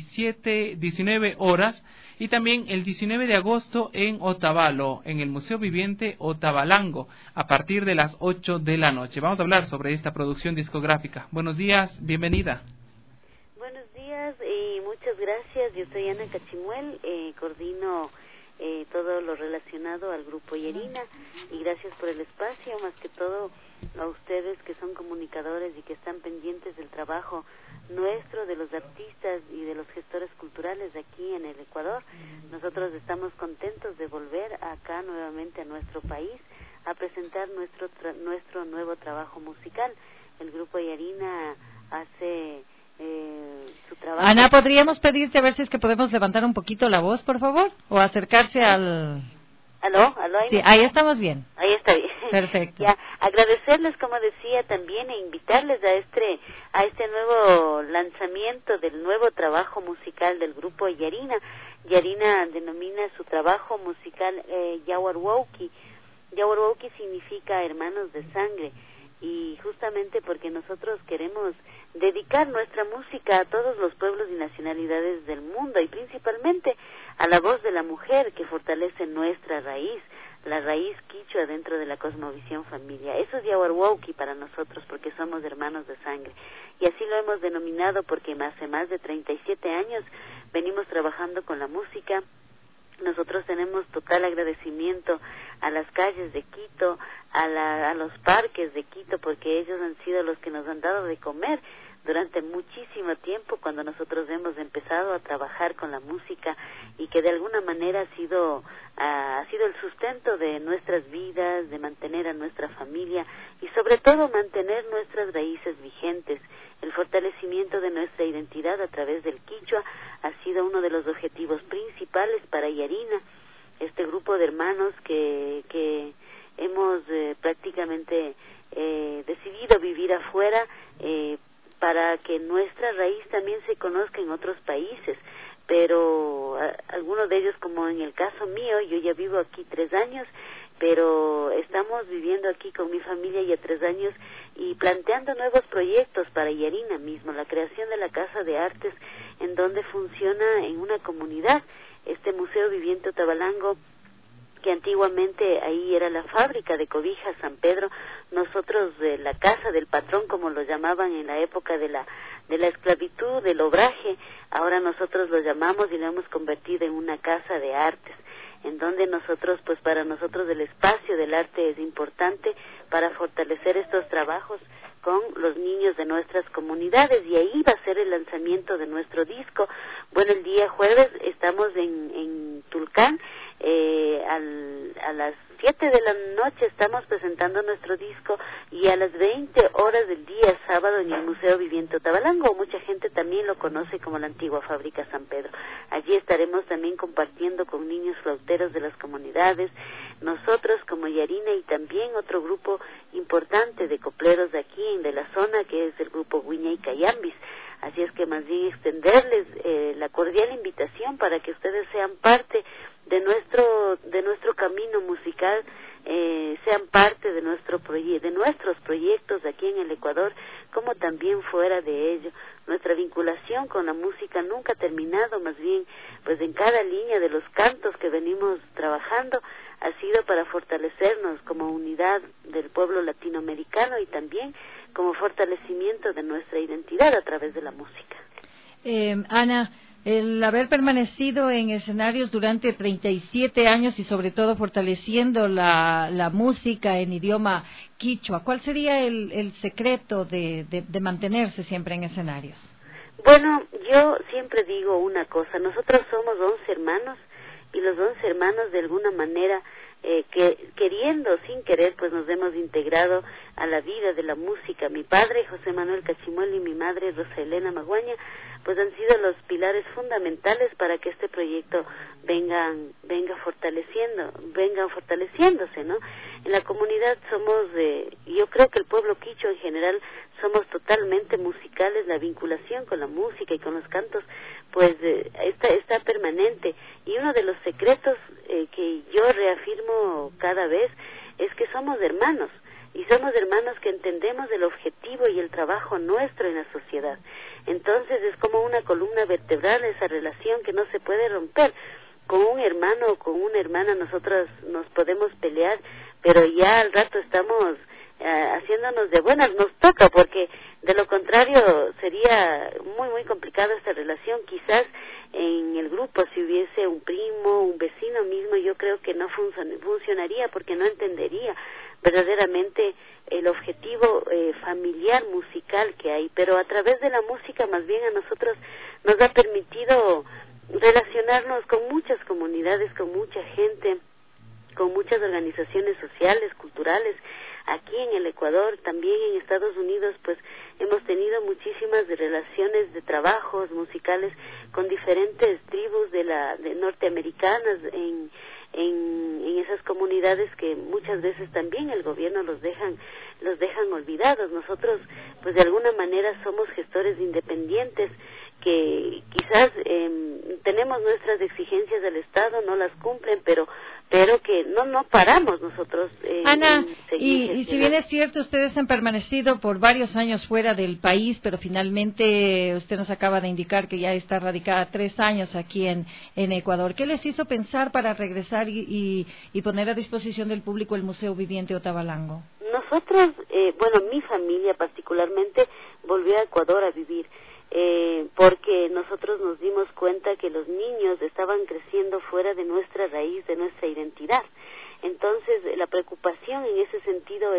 19 horas, y también el 19 de agosto en Otavalo, en el Museo Viviente Otavalango, a partir de las 8 de la noche. Vamos a hablar sobre esta producción discográfica. Buenos días, bienvenida. Buenos días y muchas gracias. Yo soy Ana Cachimuel, coordino todo lo relacionado al grupo Yarina, y gracias por el espacio, más que todo a ustedes que son comunicadores y que están pendientes del trabajo nuestro, de los artistas y de los gestores culturales de aquí en el Ecuador. Nosotros estamos contentos de volver acá nuevamente a nuestro país a presentar nuestro nuevo trabajo musical. El grupo Yarina hace su trabajo. Ana, ¿podríamos pedirte a ver si es que podemos levantar un poquito la voz, por favor? O acercarse al... ¿Aló? Sí, ahí estamos bien. Ahí está bien. Perfecto. Ya, agradecerles, como decía, también e invitarles a este nuevo lanzamiento del nuevo trabajo musical del grupo Yarina. Yarina denomina su trabajo musical Yawarwauki. Yawarwauki significa hermanos de sangre, y justamente porque nosotros queremos dedicar nuestra música a todos los pueblos y nacionalidades del mundo, y principalmente a la voz de la mujer, que fortalece nuestra raíz, la raíz quichua dentro de la cosmovisión familia. Eso es Yawarwauki para nosotros, porque somos hermanos de sangre, y así lo hemos denominado porque hace más de 37 años venimos trabajando con la música. Nosotros tenemos total agradecimiento a las calles de Quito, a los parques de Quito, porque ellos han sido los que nos han dado de comer durante muchísimo tiempo, cuando nosotros hemos empezado a trabajar con la música, y que de alguna manera ha sido el sustento de nuestras vidas, de mantener a nuestra familia y sobre todo mantener nuestras raíces vigentes. El fortalecimiento de nuestra identidad a través del quichua ha sido uno de los objetivos principales para Yarina, este grupo de hermanos que hemos prácticamente decidido vivir afuera, para que nuestra raíz también se conozca en otros países. Pero algunos de ellos, como en el caso mío, yo ya vivo aquí 3 años, pero estamos viviendo aquí con mi familia ya 3 años y planteando nuevos proyectos para Yarina mismo, la creación de la Casa de Artes, en donde funciona en una comunidad, este Museo Viviente Otavalango, que antiguamente ahí era la fábrica de cobijas San Pedro. Nosotros, la casa del patrón, como lo llamaban en la época de la esclavitud, del obraje, ahora nosotros lo llamamos y lo hemos convertido en una casa de artes, en donde nosotros, pues para nosotros el espacio del arte es importante para fortalecer estos trabajos con los niños de nuestras comunidades, y ahí va a ser el lanzamiento de nuestro disco. Bueno, el día jueves estamos en Tulcán, a las 7 de la noche estamos presentando nuestro disco, y a las 20 horas del día sábado en el Museo Viviente Otavalango, mucha gente también lo conoce como la antigua fábrica San Pedro. Allí estaremos también compartiendo con niños flauteros de las comunidades, nosotros como Yarina, y también otro grupo importante de copleros de aquí, de la zona, que es el grupo Guiña y Cayambis. Así es que más bien extenderles la cordial invitación para que ustedes sean parte de nuestro camino musical, sean parte de nuestros proyectos aquí en el Ecuador, como también fuera de ello. Nuestra vinculación con la música nunca ha terminado, más bien, pues en cada línea de los cantos que venimos trabajando ha sido para fortalecernos como unidad del pueblo latinoamericano, y también como fortalecimiento de nuestra identidad a través de la música. Ana, el haber permanecido en escenarios durante 37 años y sobre todo fortaleciendo la música en idioma quichua, ¿cuál sería el secreto de mantenerse siempre en escenarios? Bueno, yo siempre digo una cosa, nosotros somos 11 hermanos, y los 11 hermanos de alguna manera, que queriendo, sin querer, pues nos hemos integrado a la vida de la música. Mi padre, José Manuel Cachimuel, y mi madre, Rosa Elena Maguaña, pues han sido los pilares fundamentales para que este proyecto venga fortaleciéndose, ¿no? En la comunidad somos, yo creo que el pueblo quichua en general somos totalmente musicales, la vinculación con la música y con los cantos pues está permanente, y uno de los secretos que yo reafirmo cada vez es que somos hermanos, y somos hermanos que entendemos el objetivo y el trabajo nuestro en la sociedad. Entonces es como una columna vertebral esa relación que no se puede romper. Con un hermano o con una hermana nosotros nos podemos pelear, pero ya al rato estamos haciéndonos de buenas, nos toca, porque de lo contrario sería muy complicada esta relación. Quizás en el grupo, si hubiese un primo, un vecino mismo, yo creo que no funcionaría, porque no entendería verdaderamente el objetivo familiar musical que hay, pero a través de la música más bien a nosotros nos ha permitido relacionarnos con muchas comunidades, con mucha gente, con muchas organizaciones sociales, culturales. Aquí en el Ecuador, también en Estados Unidos, pues hemos tenido muchísimas relaciones de trabajos musicales con diferentes tribus de norteamericanas en esas comunidades que muchas veces también el gobierno los dejan olvidados. Nosotros pues de alguna manera somos gestores independientes que quizás tenemos nuestras exigencias del Estado, no las cumplen, pero que no paramos nosotros. Ana, y si bien es cierto, ustedes han permanecido por varios años fuera del país, pero finalmente usted nos acaba de indicar que ya está radicada 3 años aquí en Ecuador. ¿Qué les hizo pensar para regresar y poner a disposición del público el Museo Viviente Otabalango? Nosotros, mi familia particularmente volvió a Ecuador a vivir. Porque nosotros nos dimos cuenta que los niños estaban creciendo fuera de nuestra raíz, de nuestra identidad. Entonces la preocupación en ese sentido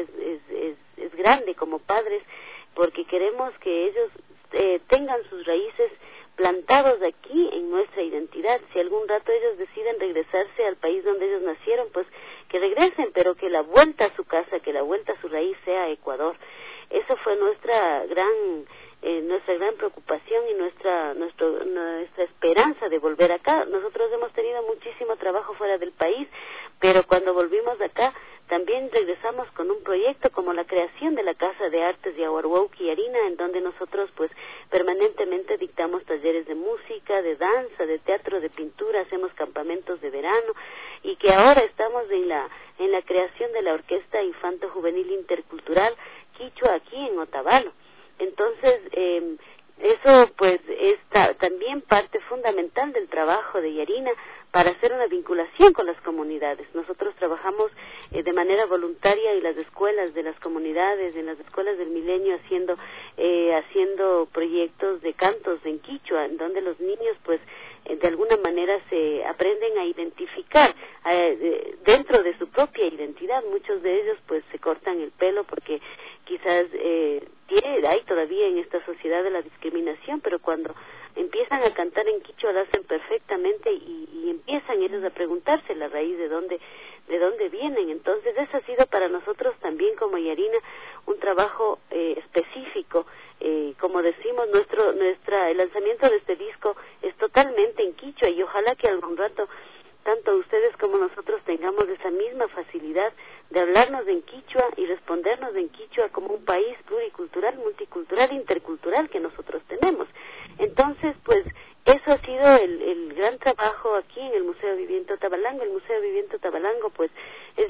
es grande como padres, porque queremos que ellos tengan sus raíces plantados aquí en nuestra identidad. Si algún rato ellos deciden regresarse al país donde ellos nacieron, pues que regresen, pero que la vuelta a su casa, que la vuelta a su raíz sea Ecuador. Eso fue nuestra gran preocupación y nuestra esperanza de volver acá. Nosotros hemos tenido muchísimo trabajo fuera del país, pero cuando volvimos acá también regresamos con un proyecto como la creación de la Casa de Artes de Yaguarhuauqui y Yarina, en donde nosotros pues permanentemente dictamos talleres de música, de danza, de teatro, de pintura, hacemos campamentos de verano, y que ahora estamos en la creación de la Orquesta Infanto Juvenil Intercultural Quichua aquí en Otavalo. Entonces, eso pues es también parte fundamental del trabajo de Yarina para hacer una vinculación con las comunidades. Nosotros trabajamos de manera voluntaria en las escuelas de las comunidades, en las escuelas del milenio, haciendo proyectos de cantos en quichua, en donde los niños pues de alguna manera se aprenden a identificar dentro de su propia identidad. Muchos de ellos pues se cortan el pelo porque quizás hay todavía en esta sociedad de la discriminación, pero cuando empiezan a cantar en quichua lo hacen perfectamente y empiezan ellos a preguntarse la raíz de dónde vienen. Entonces eso ha sido para nosotros también como Yarina un trabajo específico. Como decimos, el lanzamiento de este disco es totalmente en quichua, y ojalá que algún rato tanto ustedes como nosotros tengamos esa misma facilidad de hablarnos en quichua y respondernos en quichua como un país pluricultural, multicultural, intercultural que nosotros tenemos. Entonces, pues, eso ha sido el gran trabajo aquí en el Museo Viviente Otabalango. El Museo Viviente Otabalango, pues, es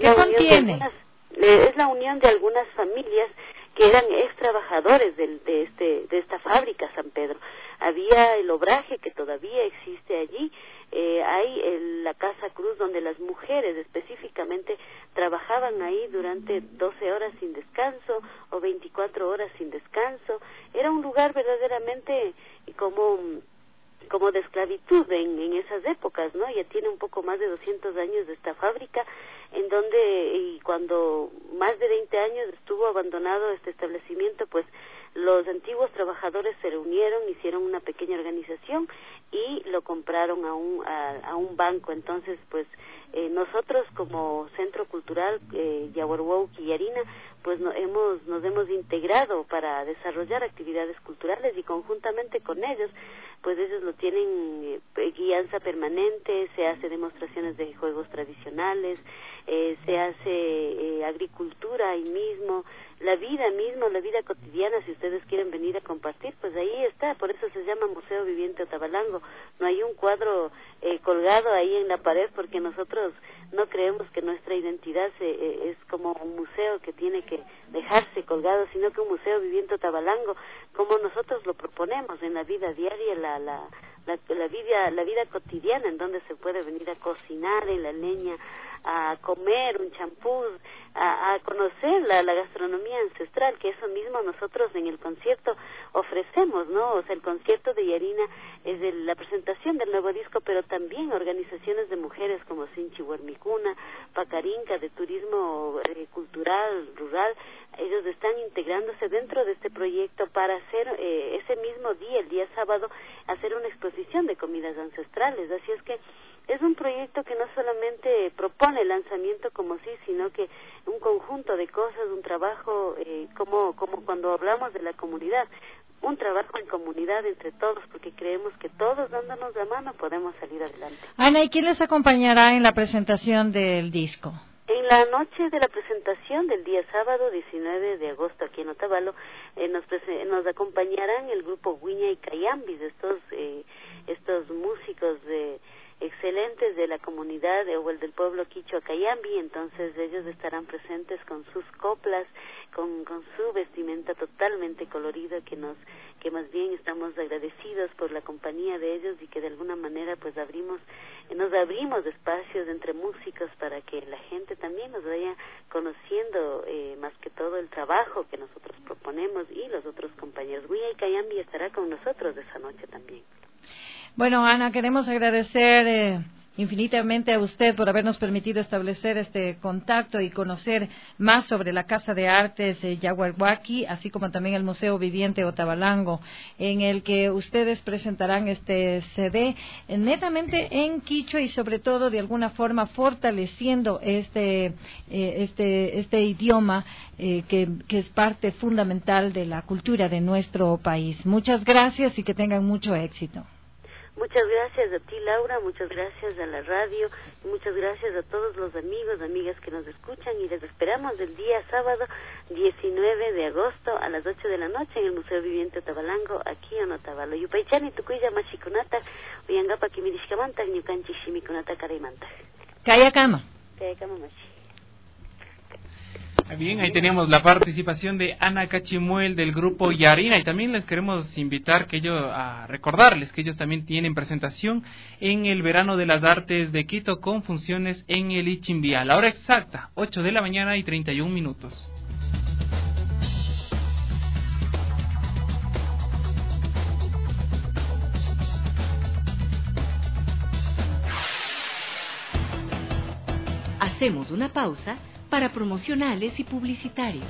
la unión de algunas familias que eran ex trabajadores de esta fábrica San Pedro. Había el obraje que todavía existe allí. Hay la Casa Cruz, donde las mujeres específicamente trabajaban ahí durante 12 horas sin descanso o 24 horas sin descanso. Era un lugar verdaderamente como de esclavitud en esas épocas, ¿no? Ya tiene un poco más de 200 años de esta fábrica, en donde, y cuando más de 20 años estuvo abandonado este establecimiento, pues los antiguos trabajadores se reunieron, hicieron una pequeña organización y lo compraron a un banco. Entonces, pues nosotros como Centro Cultural Yaguarhuauqui y Yarina, pues nos hemos integrado para desarrollar actividades culturales, y conjuntamente con ellos, pues ellos lo tienen guianza permanente, se hace demostraciones de juegos tradicionales, se hace agricultura ahí mismo, la vida cotidiana. Si ustedes quieren venir a compartir, pues ahí está. Por eso se llama Museo Viviente Otabalango. No hay un cuadro colgado ahí en la pared, porque nosotros no creemos que nuestra identidad es como un museo que tiene que dejarse colgado, sino que un Museo Viviente Otabalango, como nosotros lo proponemos en la vida diaria, la vida cotidiana, en donde se puede venir a cocinar en la leña, a comer un champús, a conocer la gastronomía ancestral, que eso mismo nosotros en el concierto ofrecemos, ¿no? O sea, el concierto de Yarina es la presentación del nuevo disco, pero también organizaciones de mujeres como Sinchi Huermicuna, Pacarinca, de turismo cultural, rural. Ellos están integrándose dentro de este proyecto para hacer ese mismo día, el día sábado, hacer una exposición de comidas ancestrales. Así es que es un proyecto que no solamente propone el lanzamiento como sí, sino que un conjunto de cosas, un trabajo como cuando hablamos de la comunidad, un trabajo en comunidad entre todos, porque creemos que todos dándonos la mano podemos salir adelante. Ana, ¿y quién les acompañará en la presentación del disco? En la noche de la presentación del día sábado 19 de agosto aquí en Otavalo, nos acompañarán el grupo Guiña y Cayambis, estos músicos excelentes de la comunidad o el del pueblo quichua Cayambi. Entonces ellos estarán presentes con sus coplas, con su vestimenta totalmente colorida, que más bien estamos agradecidos por la compañía de ellos, y que de alguna manera pues nos abrimos espacios entre músicos para que la gente también nos vaya conociendo más que todo el trabajo que nosotros proponemos, y los otros compañeros. Guía y Cayambi estará con nosotros esa noche también. Bueno, Ana, queremos agradecer infinitamente a usted por habernos permitido establecer este contacto y conocer más sobre la Casa de Artes Yaguarhuaqui, así como también el Museo Viviente Otabalango, en el que ustedes presentarán este CD netamente en quichua y sobre todo de alguna forma fortaleciendo este idioma que es parte fundamental de la cultura de nuestro país. Muchas gracias y que tengan mucho éxito. Muchas gracias a ti, Laura, muchas gracias a la radio, y muchas gracias a todos los amigos, amigas que nos escuchan, y les esperamos el día sábado 19 de agosto a las 8 de la noche en el Museo Viviente Otabalango, aquí en Otavalo. Yupaychani tukuya mashikunata, uyangapa kimirishkamanta, ñukanchi shimikunata karaimanta. Kayakama. Kayakama mashi. Bien, ahí teníamos la participación de Ana Cachimuel del grupo Yarina, y también les queremos invitar a recordarles que ellos también tienen presentación en el Verano de las Artes de Quito con funciones en el Ichimbía. A la hora exacta, 8 de la mañana y 31 minutos. Hacemos una pausa para promocionales y publicitarios.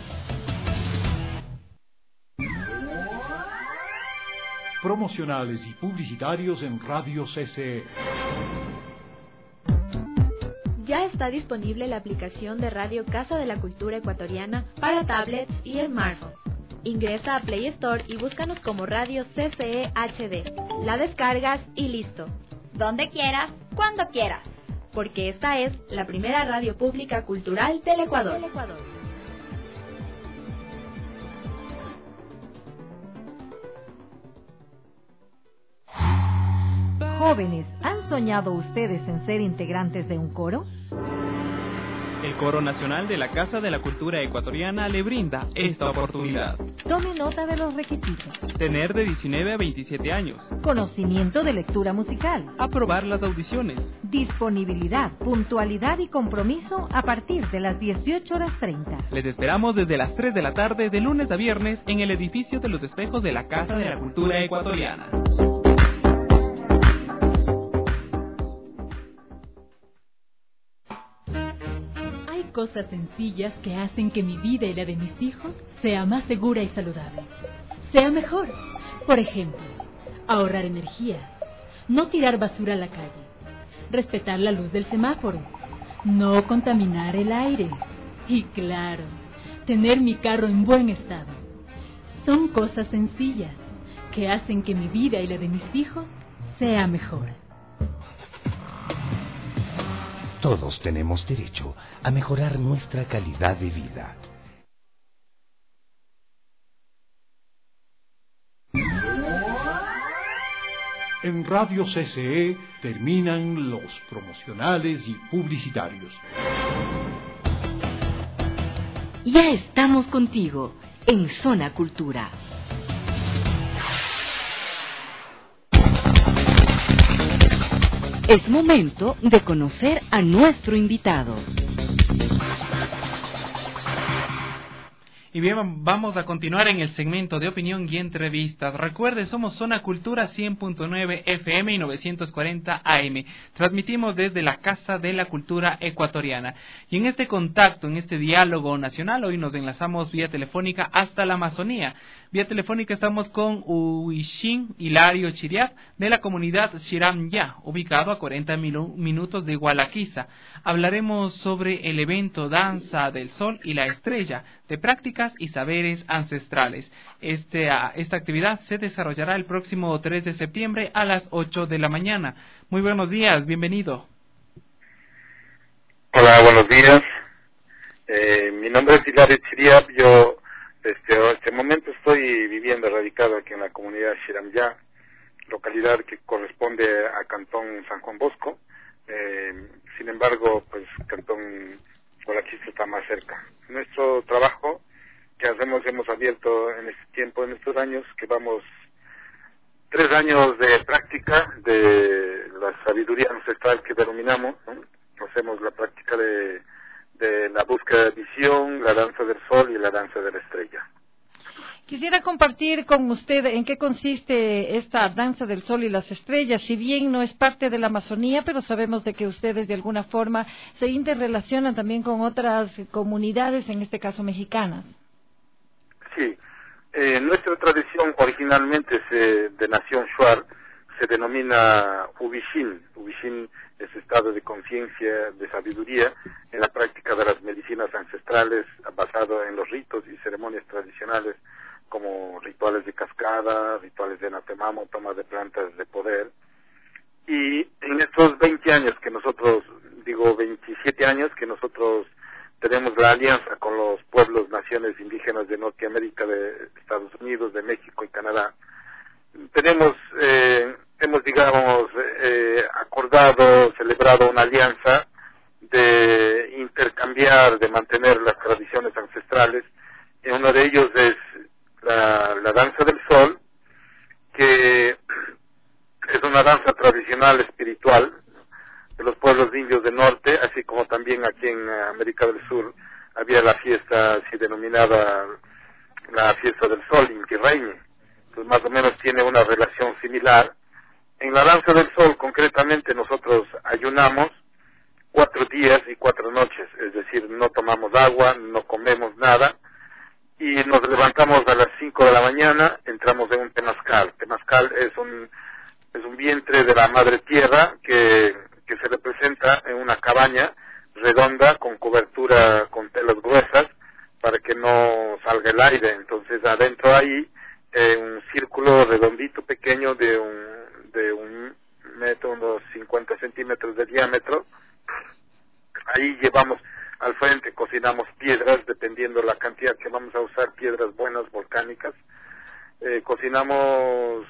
Promocionales y publicitarios en Radio CC. Ya está disponible la aplicación de Radio Casa de la Cultura Ecuatoriana para tablets y smartphones. Ingresa a Play Store y búscanos como Radio CCE HD. La descargas y listo. Donde quieras, cuando quieras. Porque esta es la primera radio pública cultural del Ecuador. Jóvenes, ¿han soñado ustedes en ser integrantes de un coro? El Coro Nacional de la Casa de la Cultura Ecuatoriana le brinda esta oportunidad. Tome nota de los requisitos. Tener de 19 a 27 años. Conocimiento de lectura musical. Aprobar las audiciones. Disponibilidad, puntualidad y compromiso a partir de las 18:30. Les esperamos desde las 3 de la tarde de lunes a viernes en el edificio de los espejos de la Casa de la Cultura Ecuatoriana. Cosas sencillas que hacen que mi vida y la de mis hijos sea más segura y saludable, sea mejor. Por ejemplo, ahorrar energía, no tirar basura a la calle, respetar la luz del semáforo, no contaminar el aire y, claro, tener mi carro en buen estado. Son cosas sencillas que hacen que mi vida y la de mis hijos sea mejor. Todos tenemos derecho a mejorar nuestra calidad de vida. En Radio CCE terminan los promocionales y publicitarios. Ya estamos contigo en Zona Cultura. Es momento de conocer a nuestro invitado. Y bien, vamos a continuar en el segmento de opinión y entrevistas. Recuerde, somos Zona Cultura 100.9 FM y 940 AM. Transmitimos desde la Casa de la Cultura Ecuatoriana. Y en este contacto, en este diálogo nacional, hoy nos enlazamos vía telefónica hasta la Amazonía. Vía telefónica estamos con Huixin Hilario Chiriac, de la comunidad Xiramya, ubicado a 40 minutos de Gualaquiza. Hablaremos sobre el evento Danza del Sol y la Estrella, de prácticas y saberes ancestrales. Esta actividad se desarrollará el próximo 3 de septiembre a las 8 de la mañana. Muy buenos días, bienvenido. Hola, buenos días. Mi nombre es Hilario Chiriac. Yo este momento estoy viviendo, radicado aquí en la comunidad Xiramya, localidad que corresponde a Cantón San Juan Bosco. Sin embargo, pues Cantón Gualaquiza está más cerca. Nuestro trabajo que hemos abierto en este tiempo, en estos años, que vamos 3 años de práctica de la sabiduría ancestral que denominamos, ¿no? Hacemos la práctica de la búsqueda de visión, la danza del sol y la danza de la estrella. Quisiera compartir con usted en qué consiste esta danza del sol y las estrellas. Si bien no es parte de la Amazonía, pero sabemos de que ustedes de alguna forma se interrelacionan también con otras comunidades, en este caso mexicanas. Sí, nuestra tradición originalmente de Nación Shuar se denomina Huixin. Huixin es estado de conciencia, de sabiduría, en la práctica de las medicinas ancestrales, basado en los ritos y ceremonias tradicionales, como rituales de cascada, rituales de natemamo, toma de plantas de poder. Y en estos 20 años que nosotros, 27 años que nosotros tenemos la alianza con los pueblos, naciones indígenas de Norteamérica, de Estados Unidos, de México y Canadá, hemos acordado, celebrado una alianza de intercambiar, de mantener las tradiciones ancestrales. Y uno de ellos es la danza del sol, que es una danza tradicional espiritual de los pueblos indios del norte, así como también aquí en América del Sur había la fiesta así denominada la fiesta del sol, Inti Raymi. Entonces más o menos tiene una relación similar. En la danza del sol concretamente nosotros ayunamos 4 días y 4 noches, es decir, no tomamos agua, no comemos nada, y nos levantamos a las 5 de la mañana, entramos en un temazcal. Temazcal es un vientre de la madre tierra que se representa en una cabaña redonda con cobertura con telas gruesas para que no salga el aire. Entonces adentro ahí un círculo redondito pequeño de un metro, unos 50 centímetros de diámetro. Ahí llevamos al frente, cocinamos piedras, dependiendo la cantidad que vamos a usar, piedras buenas, volcánicas. Cocinamos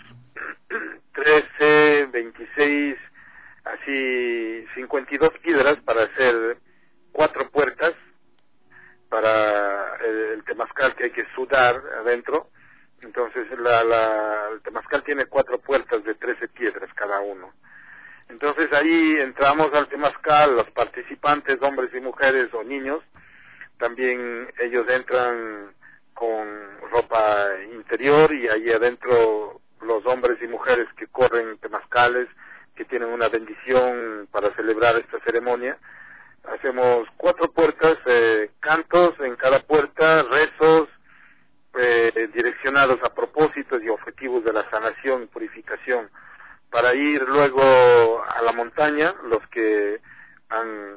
13, 26, así 52 piedras para hacer 4 puertas para el temazcal que hay que sudar adentro. Entonces el temazcal tiene 4 puertas de 13 piedras cada uno. Entonces ahí entramos al temazcal, los participantes, hombres y mujeres o niños, también ellos entran con ropa interior, y ahí adentro los hombres y mujeres que corren temazcales, que tienen una bendición para celebrar esta ceremonia. Hacemos 4 puertas, cantos en cada puerta, rezos direccionados a propósitos y objetivos de la sanación y purificación, para ir luego a la montaña. Los que han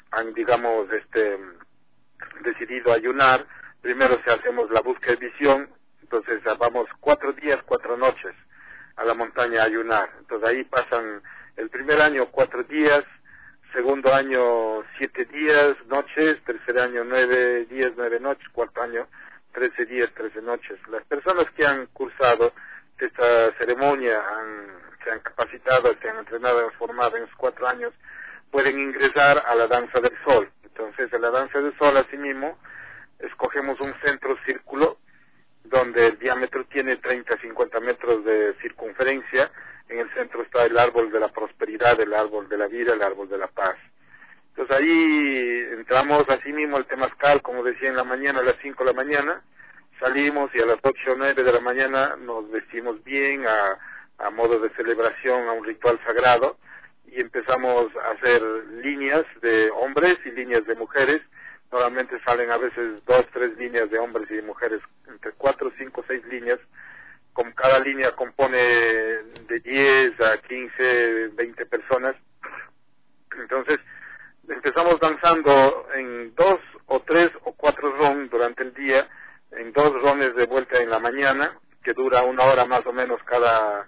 decidido ayunar, primero hacemos la búsqueda de visión. Entonces vamos 4 días, 4 noches a la montaña a ayunar. Entonces ahí pasan el primer año 4 días, segundo año 7 días, noches, tercer año 9 días, 9 noches, cuarto año 13 días, 13 noches. Las personas que han cursado esta ceremonia, se han capacitado, se han entrenado, han formado en esos 4 años, pueden ingresar a la danza del sol. Entonces, en la danza del sol, asimismo, escogemos un centro círculo, donde el diámetro tiene 30-50 metros de circunferencia. En el centro está el árbol de la prosperidad, el árbol de la vida, el árbol de la paz. Entonces ahí entramos, así mismo el temazcal, como decía, en la mañana, a las 5 de la mañana, salimos y a las 8 o 9 de la mañana nos vestimos bien a modo de celebración, a un ritual sagrado, y empezamos a hacer líneas de hombres y líneas de mujeres. Normalmente salen a veces 2, 3 líneas de hombres y de mujeres, entre 4, 5, 6 líneas. Con cada línea compone de 10 a 15, 20 personas. Entonces, empezamos danzando en 2 o 3 o 4 ron durante el día, en 2 rones de vuelta en la mañana, que dura 1 hora más o menos cada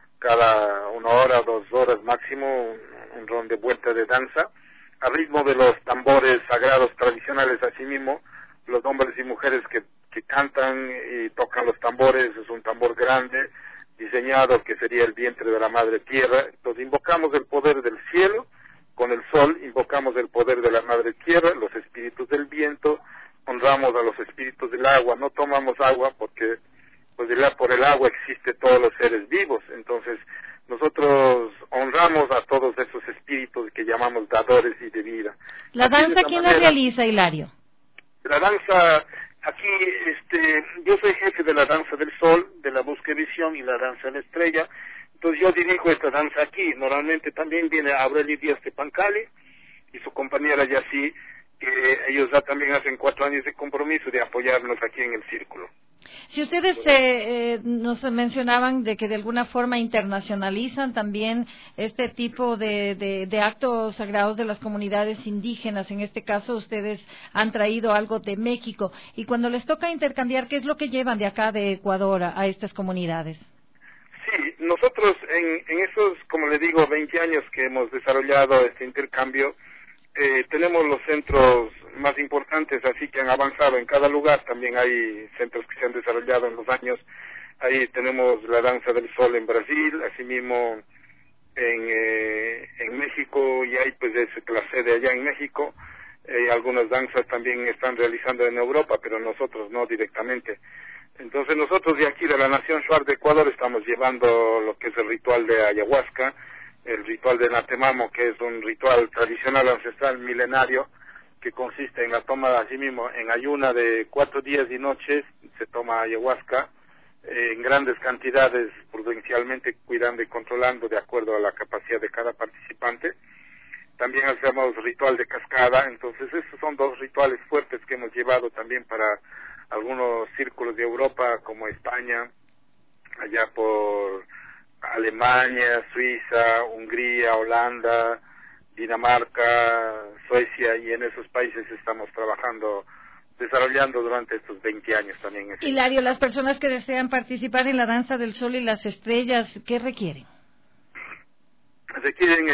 1 hora, 2 horas máximo, un ron de vuelta de danza, a ritmo de los tambores sagrados tradicionales. Asimismo, los hombres y mujeres que cantan y tocan los tambores, es un tambor grande, diseñado que sería el vientre de la madre tierra. Entonces invocamos el poder del cielo con el sol, invocamos el poder de la madre tierra, los espíritus del viento, honramos a los espíritus del agua. No tomamos agua porque pues por el agua existe todos los seres vivos. Entonces nosotros honramos a todos esos espíritus que llamamos dadores y de vida. ¿La danza quién la realiza, Hilario? La danza, aquí yo soy jefe de la danza del sol, de la búsqueda y visión y la danza de la estrella. Entonces yo dirijo esta danza aquí. Normalmente también viene Aurelio Díaz de Pancali y su compañera Yací, que ellos ya también hacen 4 años de compromiso de apoyarnos aquí en el círculo. Si ustedes nos mencionaban de que de alguna forma internacionalizan también este tipo de actos sagrados de las comunidades indígenas, en este caso ustedes han traído algo de México, y cuando les toca intercambiar, ¿qué es lo que llevan de acá de Ecuador a estas comunidades? Sí, nosotros en esos, como le digo, 20 años que hemos desarrollado este intercambio, tenemos los centros más importantes, así que han avanzado en cada lugar. También hay centros que se han desarrollado en los años. Ahí tenemos la danza del sol en Brasil, asimismo en México, y hay pues la sede allá en México. Algunas danzas también están realizando en Europa, pero nosotros no directamente. Entonces nosotros de aquí, de la Nación Shuar de Ecuador, estamos llevando lo que es el ritual de ayahuasca, el ritual de Natemamo, que es un ritual tradicional ancestral milenario, que consiste en la toma, así mismo, en ayuna de 4 días y noches, se toma ayahuasca en grandes cantidades, prudencialmente cuidando y controlando de acuerdo a la capacidad de cada participante. También hacemos ritual de cascada. Entonces esos son 2 rituales fuertes que hemos llevado también para algunos círculos de Europa, como España, allá por Alemania, Suiza, Hungría, Holanda, Dinamarca, Suecia, y en esos países estamos trabajando, desarrollando durante estos 20 años también. Hilario, las personas que desean participar en la danza del sol y las estrellas, ¿qué requieren? Requieren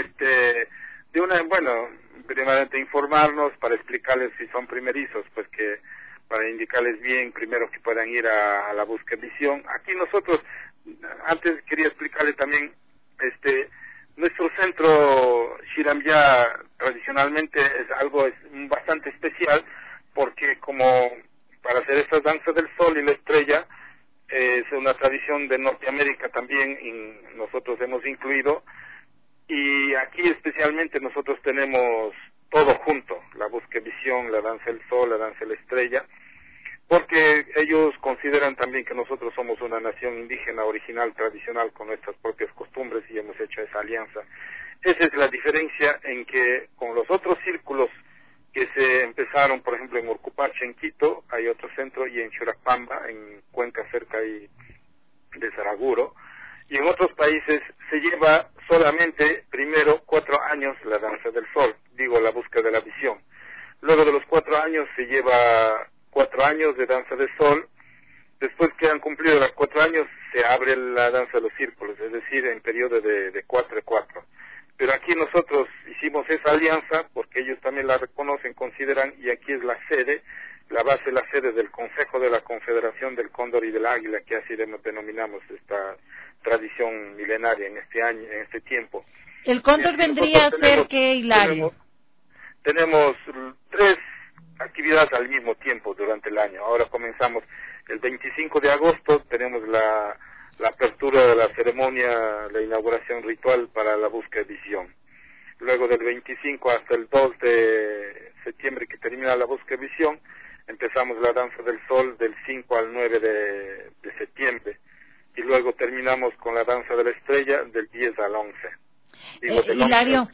primeramente informarnos para explicarles si son primerizos, pues que para indicarles bien primero que puedan ir a la búsqueda de visión. Aquí nosotros, antes quería explicarle también, nuestro centro Shiramya tradicionalmente es algo bastante especial, porque como para hacer estas danzas del sol y la estrella es una tradición de Norteamérica también, y nosotros hemos incluido, y aquí especialmente nosotros tenemos todo junto, la búsqueda de visión, la danza del sol, la danza de la estrella, porque ellos consideran también que nosotros somos una nación indígena original, tradicional, con nuestras propias costumbres, y hemos hecho esa alianza. Esa es la diferencia en que con los otros círculos que se empezaron, por ejemplo, en Urcupacha, en Quito, hay otro centro, y en Churapamba, en Cuenca, cerca de Saraguro, y en otros países se lleva solamente primero 4 años la danza del sol, la búsqueda de la visión. Luego de los 4 años se lleva 4 años de danza del sol. Después que han cumplido los 4 años se abre la danza de los círculos, es decir, en periodo de 4 y 4. pero aquí nosotros hicimos esa alianza porque ellos también la reconocen, consideran, y aquí es la sede, la base, la sede del Consejo de la Confederación del Cóndor y del Águila, que así denominamos esta tradición milenaria en este año, en este tiempo. ¿El cóndor vendría a ser qué, Hilario? Tenemos 3 actividades al mismo tiempo durante el año. Ahora comenzamos el 25 de agosto, tenemos la apertura de la ceremonia, la inauguración ritual para la búsqueda de visión. Luego del 25 hasta el 2 de septiembre, que termina la búsqueda de visión, empezamos la danza del sol del 5 al 9 de septiembre. Y luego terminamos con la danza de la estrella del 10 al 11. Hilario,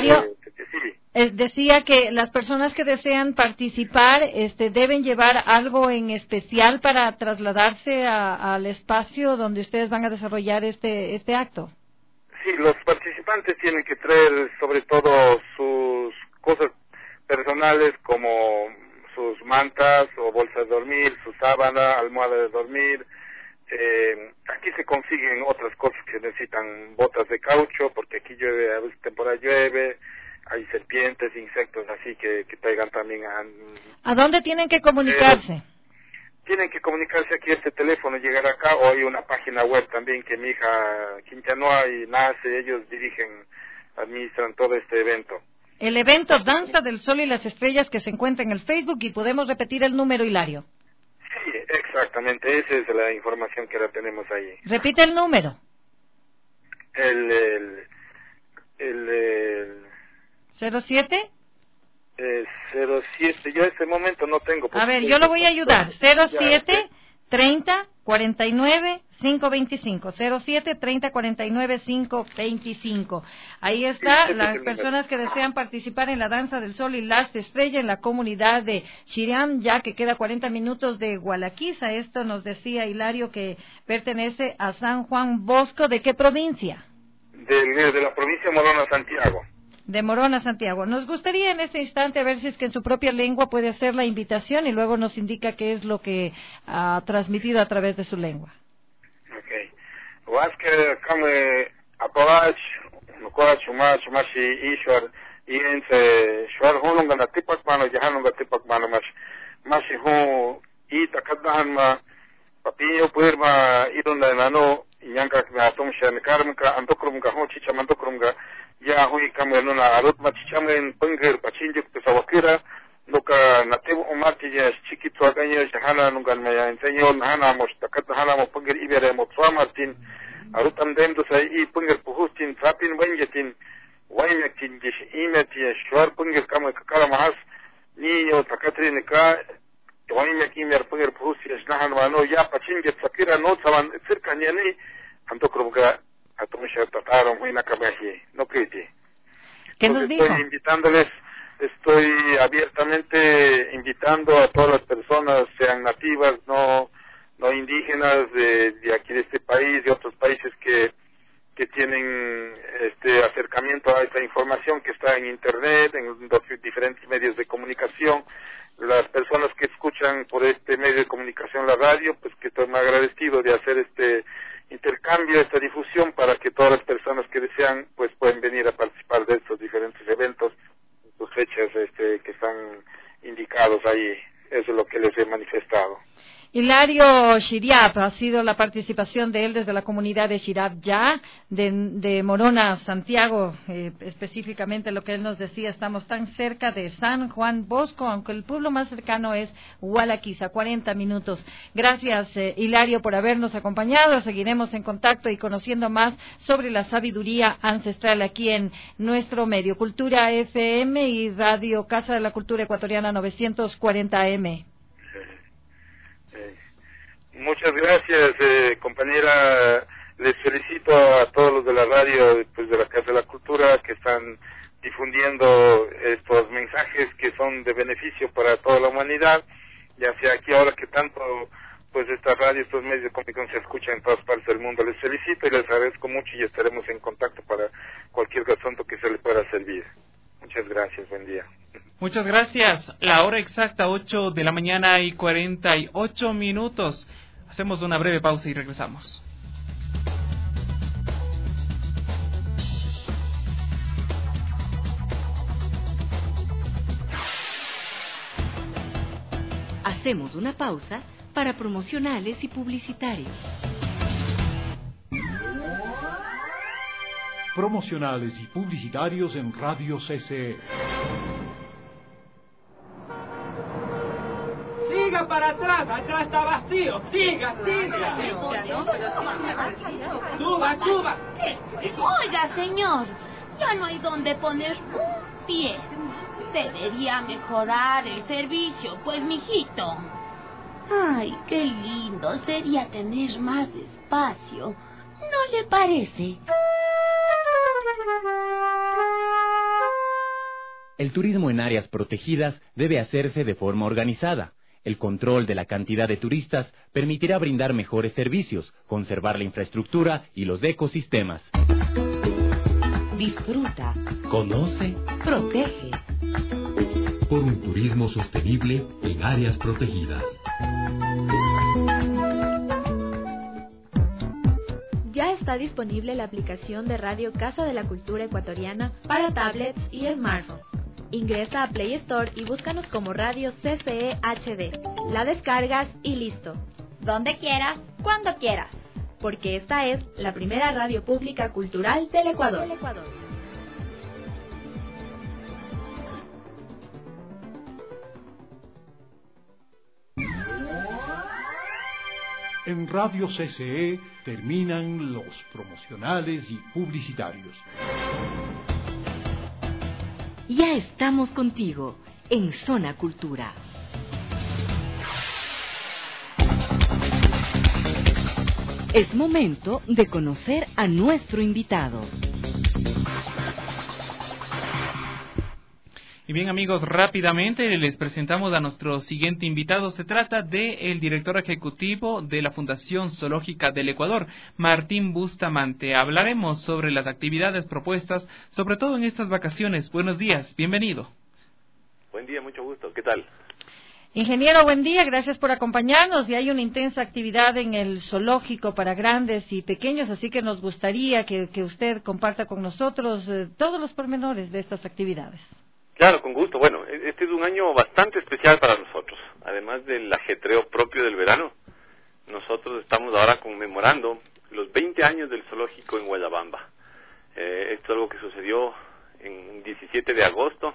decía que las personas que desean participar deben llevar algo en especial para trasladarse al espacio donde ustedes van a desarrollar este acto. Sí, los participantes tienen que traer sobre todo sus cosas personales como sus mantas o bolsas de dormir, su sábana, almohada de dormir. Aquí se consiguen otras cosas que necesitan botas de caucho, porque aquí llueve, a veces temporada llueve, hay serpientes, insectos, así que traigan también ¿A dónde tienen que comunicarse? Tienen que comunicarse aquí a este teléfono, llegar acá, o hay una página web también que mi hija Quinchanoa y Nace, ellos administran todo este evento. El evento Danza del Sol y las Estrellas, que se encuentra en el Facebook, y podemos repetir el número, Hilario. Sí, exactamente, esa es la información que la tenemos ahí. Repite el número. El 07. 07, yo en este momento no tengo. A ver, yo lo voy a ayudar. 07 30 49 525. 07 30 49 525. Ahí está, las personas que desean participar en la Danza del Sol y las Estrellas en la comunidad de Chiriam, ya que queda 40 minutos de Gualaquiza. Esto nos decía Hilario que pertenece a San Juan Bosco. ¿De qué provincia? De la provincia de Morona, Santiago. De Morona, Santiago. Nos gustaría en este instante ver si es que en su propia lengua puede hacer la invitación y luego nos indica qué es lo que ha transmitido a través de su lengua. Okay. Waske kame apawach nukoa chuma chumashi ishwar iense shwar hununga na tipak mano jahanunga tipak mano mashi hu I takaddahan ma papillo puirma irunda nano yanka na tumshan karmka antokrumga ho chicha mantokrumga ya hui kame nuna arut ma chichamen pengir pachinjuk pesawakira nuka natibu umati ya chiquito aganya jahana nungan maya enseño hana mos takat hana mo pengir ibere mo martin arutam dendo sai I pengir puhustin sapin wenjetin waymetin dish imeti shwar pengir kame kakara mahas ni yo takatri nika waymetin mer pengir puhustin shnahan wano ya pachinjuk sakira no saban circa ni antokrumga atumisha tataron huina kabaji no kriti. ¿Qué nos dijo? Estoy abiertamente invitando a todas las personas, sean nativas, no indígenas de aquí de este país, de otros países que tienen este acercamiento a esta información que está en internet, en los diferentes medios de comunicación. Las personas que escuchan por este medio de comunicación la radio, pues que estoy muy agradecido de hacer este intercambio, esta difusión, para que todas las personas que desean pues pueden venir a participar de estos diferentes eventos, sus fechas que están indicados ahí. Eso es lo que les he manifestado. Hilario Shiriap, ha sido la participación de él desde la comunidad de Shiriap ya, de Morona, Santiago, específicamente lo que él nos decía, estamos tan cerca de San Juan Bosco, aunque el pueblo más cercano es Gualaquiza, 40 minutos. Gracias, Hilario, por habernos acompañado. Seguiremos en contacto y conociendo más sobre la sabiduría ancestral aquí en nuestro medio, Cultura FM y Radio Casa de la Cultura Ecuatoriana 940 AM. Muchas gracias, compañera. Les felicito a todos los de la radio, pues de la Casa de la Cultura, que están difundiendo estos mensajes que son de beneficio para toda la humanidad, ya sea aquí ahora que tanto pues esta radio, estos medios de comunicación se escuchan en todas partes del mundo. Les felicito y les agradezco mucho y estaremos en contacto para cualquier asunto que se le pueda servir. Muchas gracias, buen día. Muchas gracias. La hora exacta, 8 de la mañana y 48 minutos. Hacemos una breve pausa y regresamos. Hacemos una pausa para promocionales y publicitarios. Promocionales y publicitarios en Radio CCE. Siga para atrás, atrás está vacío. Siga. Suba. Oiga, señor, ya no hay donde poner un pie. Debería mejorar el servicio, pues, mijito. Ay, qué lindo sería tener más espacio. ¿No le parece? El turismo en áreas protegidas debe hacerse de forma organizada. El control de la cantidad de turistas permitirá brindar mejores servicios, conservar la infraestructura y los ecosistemas. Disfruta, Conoce, protege. Por un turismo sostenible en áreas protegidas. Ya está disponible la aplicación de Radio Casa de la Cultura Ecuatoriana para tablets y smartphones. Ingresa a Play Store y búscanos como Radio CCE HD. La descargas y listo. Donde quieras, cuando quieras. Porque esta es la primera radio pública cultural del Ecuador. En Radio CCE terminan los promocionales y publicitarios. Ya estamos contigo en Zona Cultura. Es momento de conocer a nuestro invitado. Y bien, amigos, rápidamente les presentamos a nuestro siguiente invitado. Se trata del director ejecutivo de la Fundación Zoológica del Ecuador, Martín Bustamante. Hablaremos sobre las actividades propuestas, sobre todo en estas vacaciones. Buenos días, bienvenido. Buen día, mucho gusto. ¿Qué tal? Ingeniero, buen día, gracias por acompañarnos. Y hay una intensa actividad en el zoológico para grandes y pequeños, así que nos gustaría que usted comparta con nosotros todos los pormenores de estas actividades. Claro, con gusto. Bueno, este es un año bastante especial para nosotros. Además del ajetreo propio del verano, nosotros estamos ahora conmemorando los 20 años del zoológico en Guayabamba. Esto es algo que sucedió en 17 de agosto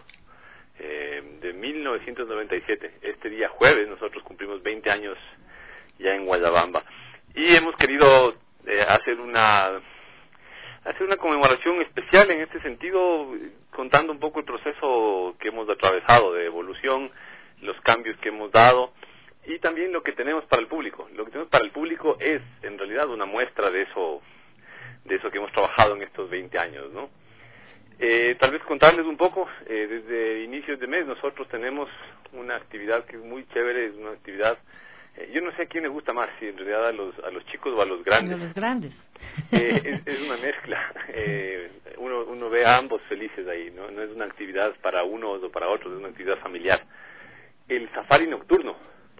de 1997. Este día jueves nosotros cumplimos 20 años ya en Guayabamba. Y hemos querido hacer una conmemoración especial en este sentido, contando un poco el proceso que hemos atravesado de evolución, los cambios que hemos dado y también lo que tenemos para el público. Lo que tenemos para el público es en realidad una muestra de eso que hemos trabajado en estos 20 años, ¿no? Tal vez contarles un poco, desde inicios de mes nosotros tenemos una actividad que es muy chévere, es una actividad, yo no sé a quién le gusta más, si en realidad a los chicos o a los grandes. A los grandes. Es una mezcla, uno ve a ambos felices ahí, ¿no? No es una actividad para unos o para otros, es una actividad familiar. El safari nocturno.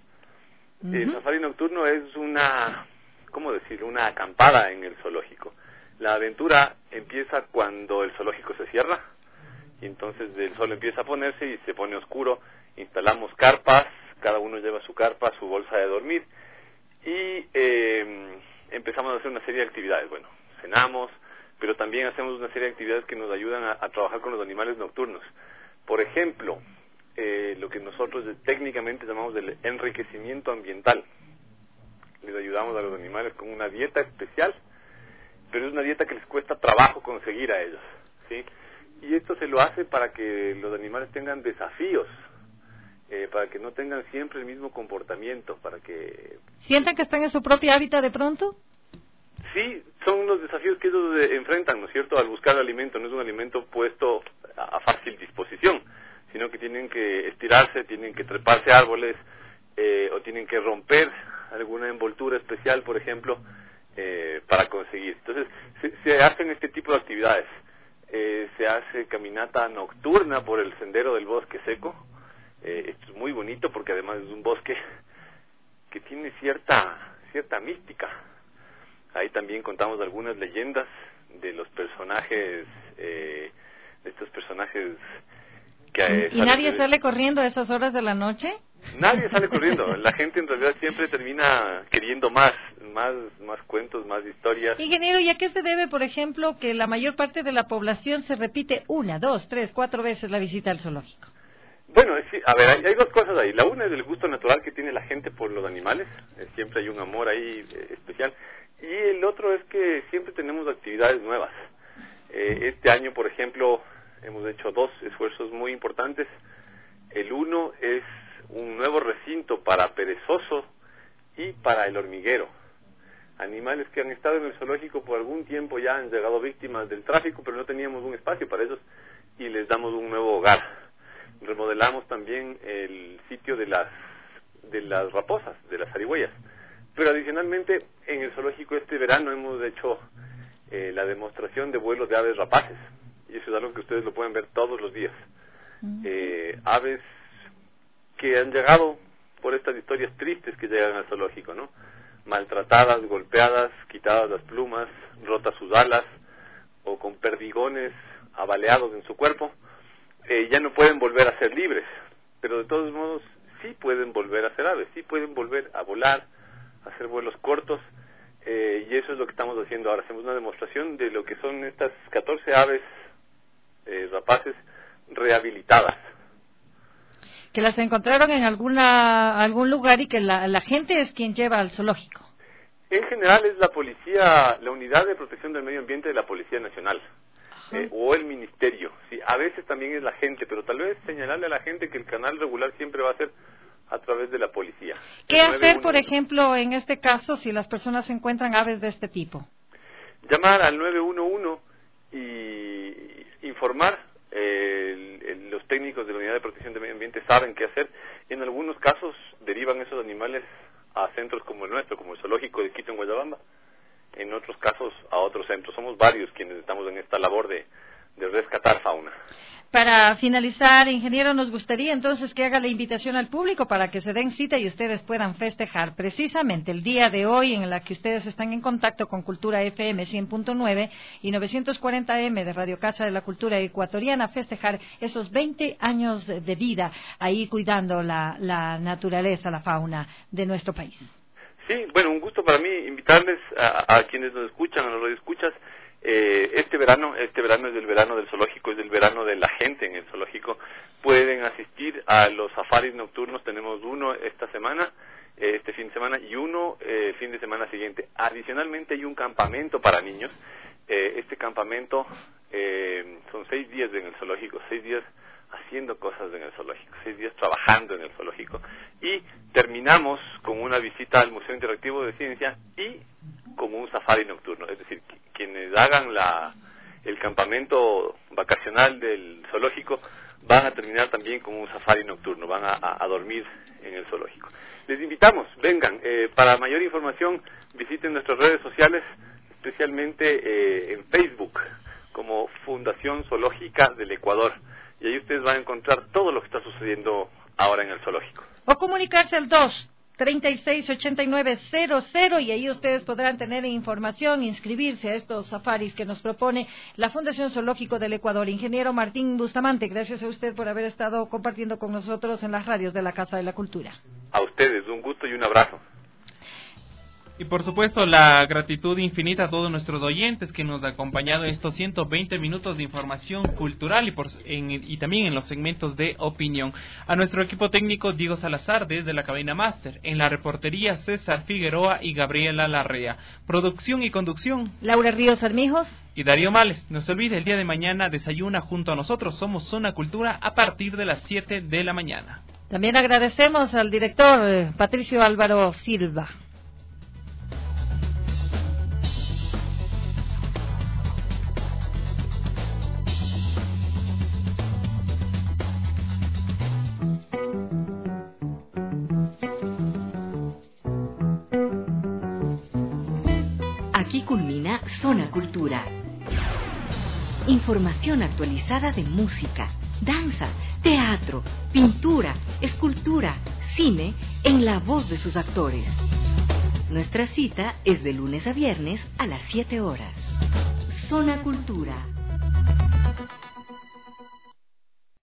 El safari nocturno es una acampada en el zoológico. La aventura empieza cuando el zoológico se cierra, y entonces el sol empieza a ponerse y se pone oscuro. Instalamos carpas, cada uno lleva su carpa, su bolsa de dormir, y empezamos a hacer una serie de actividades. Bueno, cenamos, pero también hacemos una serie de actividades que nos ayudan a trabajar con los animales nocturnos. Por ejemplo, lo que nosotros técnicamente llamamos el enriquecimiento ambiental. Les ayudamos a los animales con una dieta especial, pero es una dieta que les cuesta trabajo conseguir a ellos, ¿sí? Y esto se lo hace para que los animales tengan desafíos, para que no tengan siempre el mismo comportamiento, para que... ¿Sienten que están en su propio hábitat de pronto? Sí, son los desafíos que ellos enfrentan, ¿no es cierto?, al buscar alimento. No es un alimento puesto a fácil disposición, sino que tienen que estirarse, tienen que treparse a árboles, o tienen que romper alguna envoltura especial, por ejemplo, para conseguir. Entonces, se hacen este tipo de actividades. Se hace caminata nocturna por el sendero del bosque seco. Esto es muy bonito porque además es un bosque que tiene cierta mística. Ahí también contamos algunas leyendas de los personajes, de estos personajes ¿Y nadie sale corriendo a esas horas de la noche? Nadie sale corriendo. La gente en realidad siempre termina queriendo más cuentos, más historias. Ingeniero, ¿y a qué se debe, por ejemplo, que la mayor parte de la población se repite 1, 2, 3, 4 veces la visita al zoológico? Bueno, sí, a ver, hay dos cosas ahí. La una es el gusto natural que tiene la gente por los animales. Siempre hay un amor ahí especial. Y el otro es que siempre tenemos actividades nuevas. Este año, por ejemplo, hemos hecho 2 esfuerzos muy importantes. El uno es un nuevo recinto para perezoso y para el hormiguero. Animales que han estado en el zoológico por algún tiempo ya han llegado víctimas del tráfico, pero no teníamos un espacio para ellos y les damos un nuevo hogar. Remodelamos también el sitio de las raposas, de las zarigüeyas. Pero adicionalmente, en el zoológico este verano hemos hecho la demostración de vuelos de aves rapaces. Y eso es algo que ustedes lo pueden ver todos los días. Aves que han llegado por estas historias tristes que llegan al zoológico, ¿no? Maltratadas, golpeadas, quitadas las plumas, rotas sus alas, o con perdigones abaleados en su cuerpo. Ya no pueden volver a ser libres, pero de todos modos sí pueden volver a ser aves, sí pueden volver a volar, a hacer vuelos cortos, y eso es lo que estamos haciendo ahora. Hacemos una demostración de lo que son estas 14 aves rapaces rehabilitadas. Que las encontraron en algún lugar y que la gente es quien lleva al zoológico. En general es la policía, la unidad de protección del medio ambiente de la Policía Nacional. O el ministerio, sí, a veces también es la gente, pero tal vez señalarle a la gente que el canal regular siempre va a ser a través de la policía. ¿Qué hacer, por ejemplo, en este caso, si las personas encuentran aves de este tipo? Llamar al 911 y informar. Los técnicos de la unidad de protección del medio ambiente saben qué hacer. En algunos casos derivan esos animales a centros como el nuestro, como el zoológico de Quito en Guayabamba. En otros casos a otros centros. Somos varios quienes estamos en esta labor de rescatar fauna. Para finalizar, ingeniero, nos gustaría entonces que haga la invitación al público para que se den cita y ustedes puedan festejar precisamente el día de hoy en la que ustedes están en contacto con Cultura FM 100.9 y 940M de Radio Casa de la Cultura Ecuatoriana, festejar esos 20 años de vida ahí cuidando la naturaleza, la fauna de nuestro país. Sí, bueno, un gusto para mí invitarles a quienes nos escuchan, a los radioescuchas. Este verano es el verano del zoológico, es el verano de la gente en el zoológico. Pueden asistir a los safaris nocturnos, tenemos uno esta semana, este fin de semana, y uno fin de semana siguiente. Adicionalmente hay un campamento para niños. Este campamento son 6 días en el zoológico, 6 días haciendo cosas en el zoológico, 6 días trabajando en el zoológico. Y terminamos con una visita al Museo Interactivo de Ciencia y con un safari nocturno. Es decir, quienes hagan el campamento vacacional del zoológico van a terminar también con un safari nocturno, van a dormir en el zoológico. Les invitamos, vengan. Para mayor información visiten nuestras redes sociales, especialmente en Facebook, como Fundación Zoológica del Ecuador. Y ahí ustedes van a encontrar todo lo que está sucediendo ahora en el zoológico. O comunicarse al 236-8900 y ahí ustedes podrán tener información, inscribirse a estos safaris que nos propone la Fundación Zoológico del Ecuador. Ingeniero Martín Bustamante, gracias a usted por haber estado compartiendo con nosotros en las radios de la Casa de la Cultura. A ustedes, un gusto y un abrazo. Y por supuesto la gratitud infinita a todos nuestros oyentes que nos han acompañado en estos 120 minutos de información cultural y también en los segmentos de opinión. A nuestro equipo técnico Diego Salazar desde la cabina máster, en la reportería César Figueroa y Gabriela Larrea, producción y conducción Laura Ríos Armijos y Darío Males. No se olvide, el día de mañana desayuna junto a nosotros, somos Zona Cultura a partir de las 7 de la mañana. También agradecemos al director Patricio Álvaro Silva. Aquí culmina Zona Cultura. Información actualizada de música, danza, teatro, pintura, escultura, cine, en la voz de sus actores. Nuestra cita es de lunes a viernes a las 7 horas. Zona Cultura.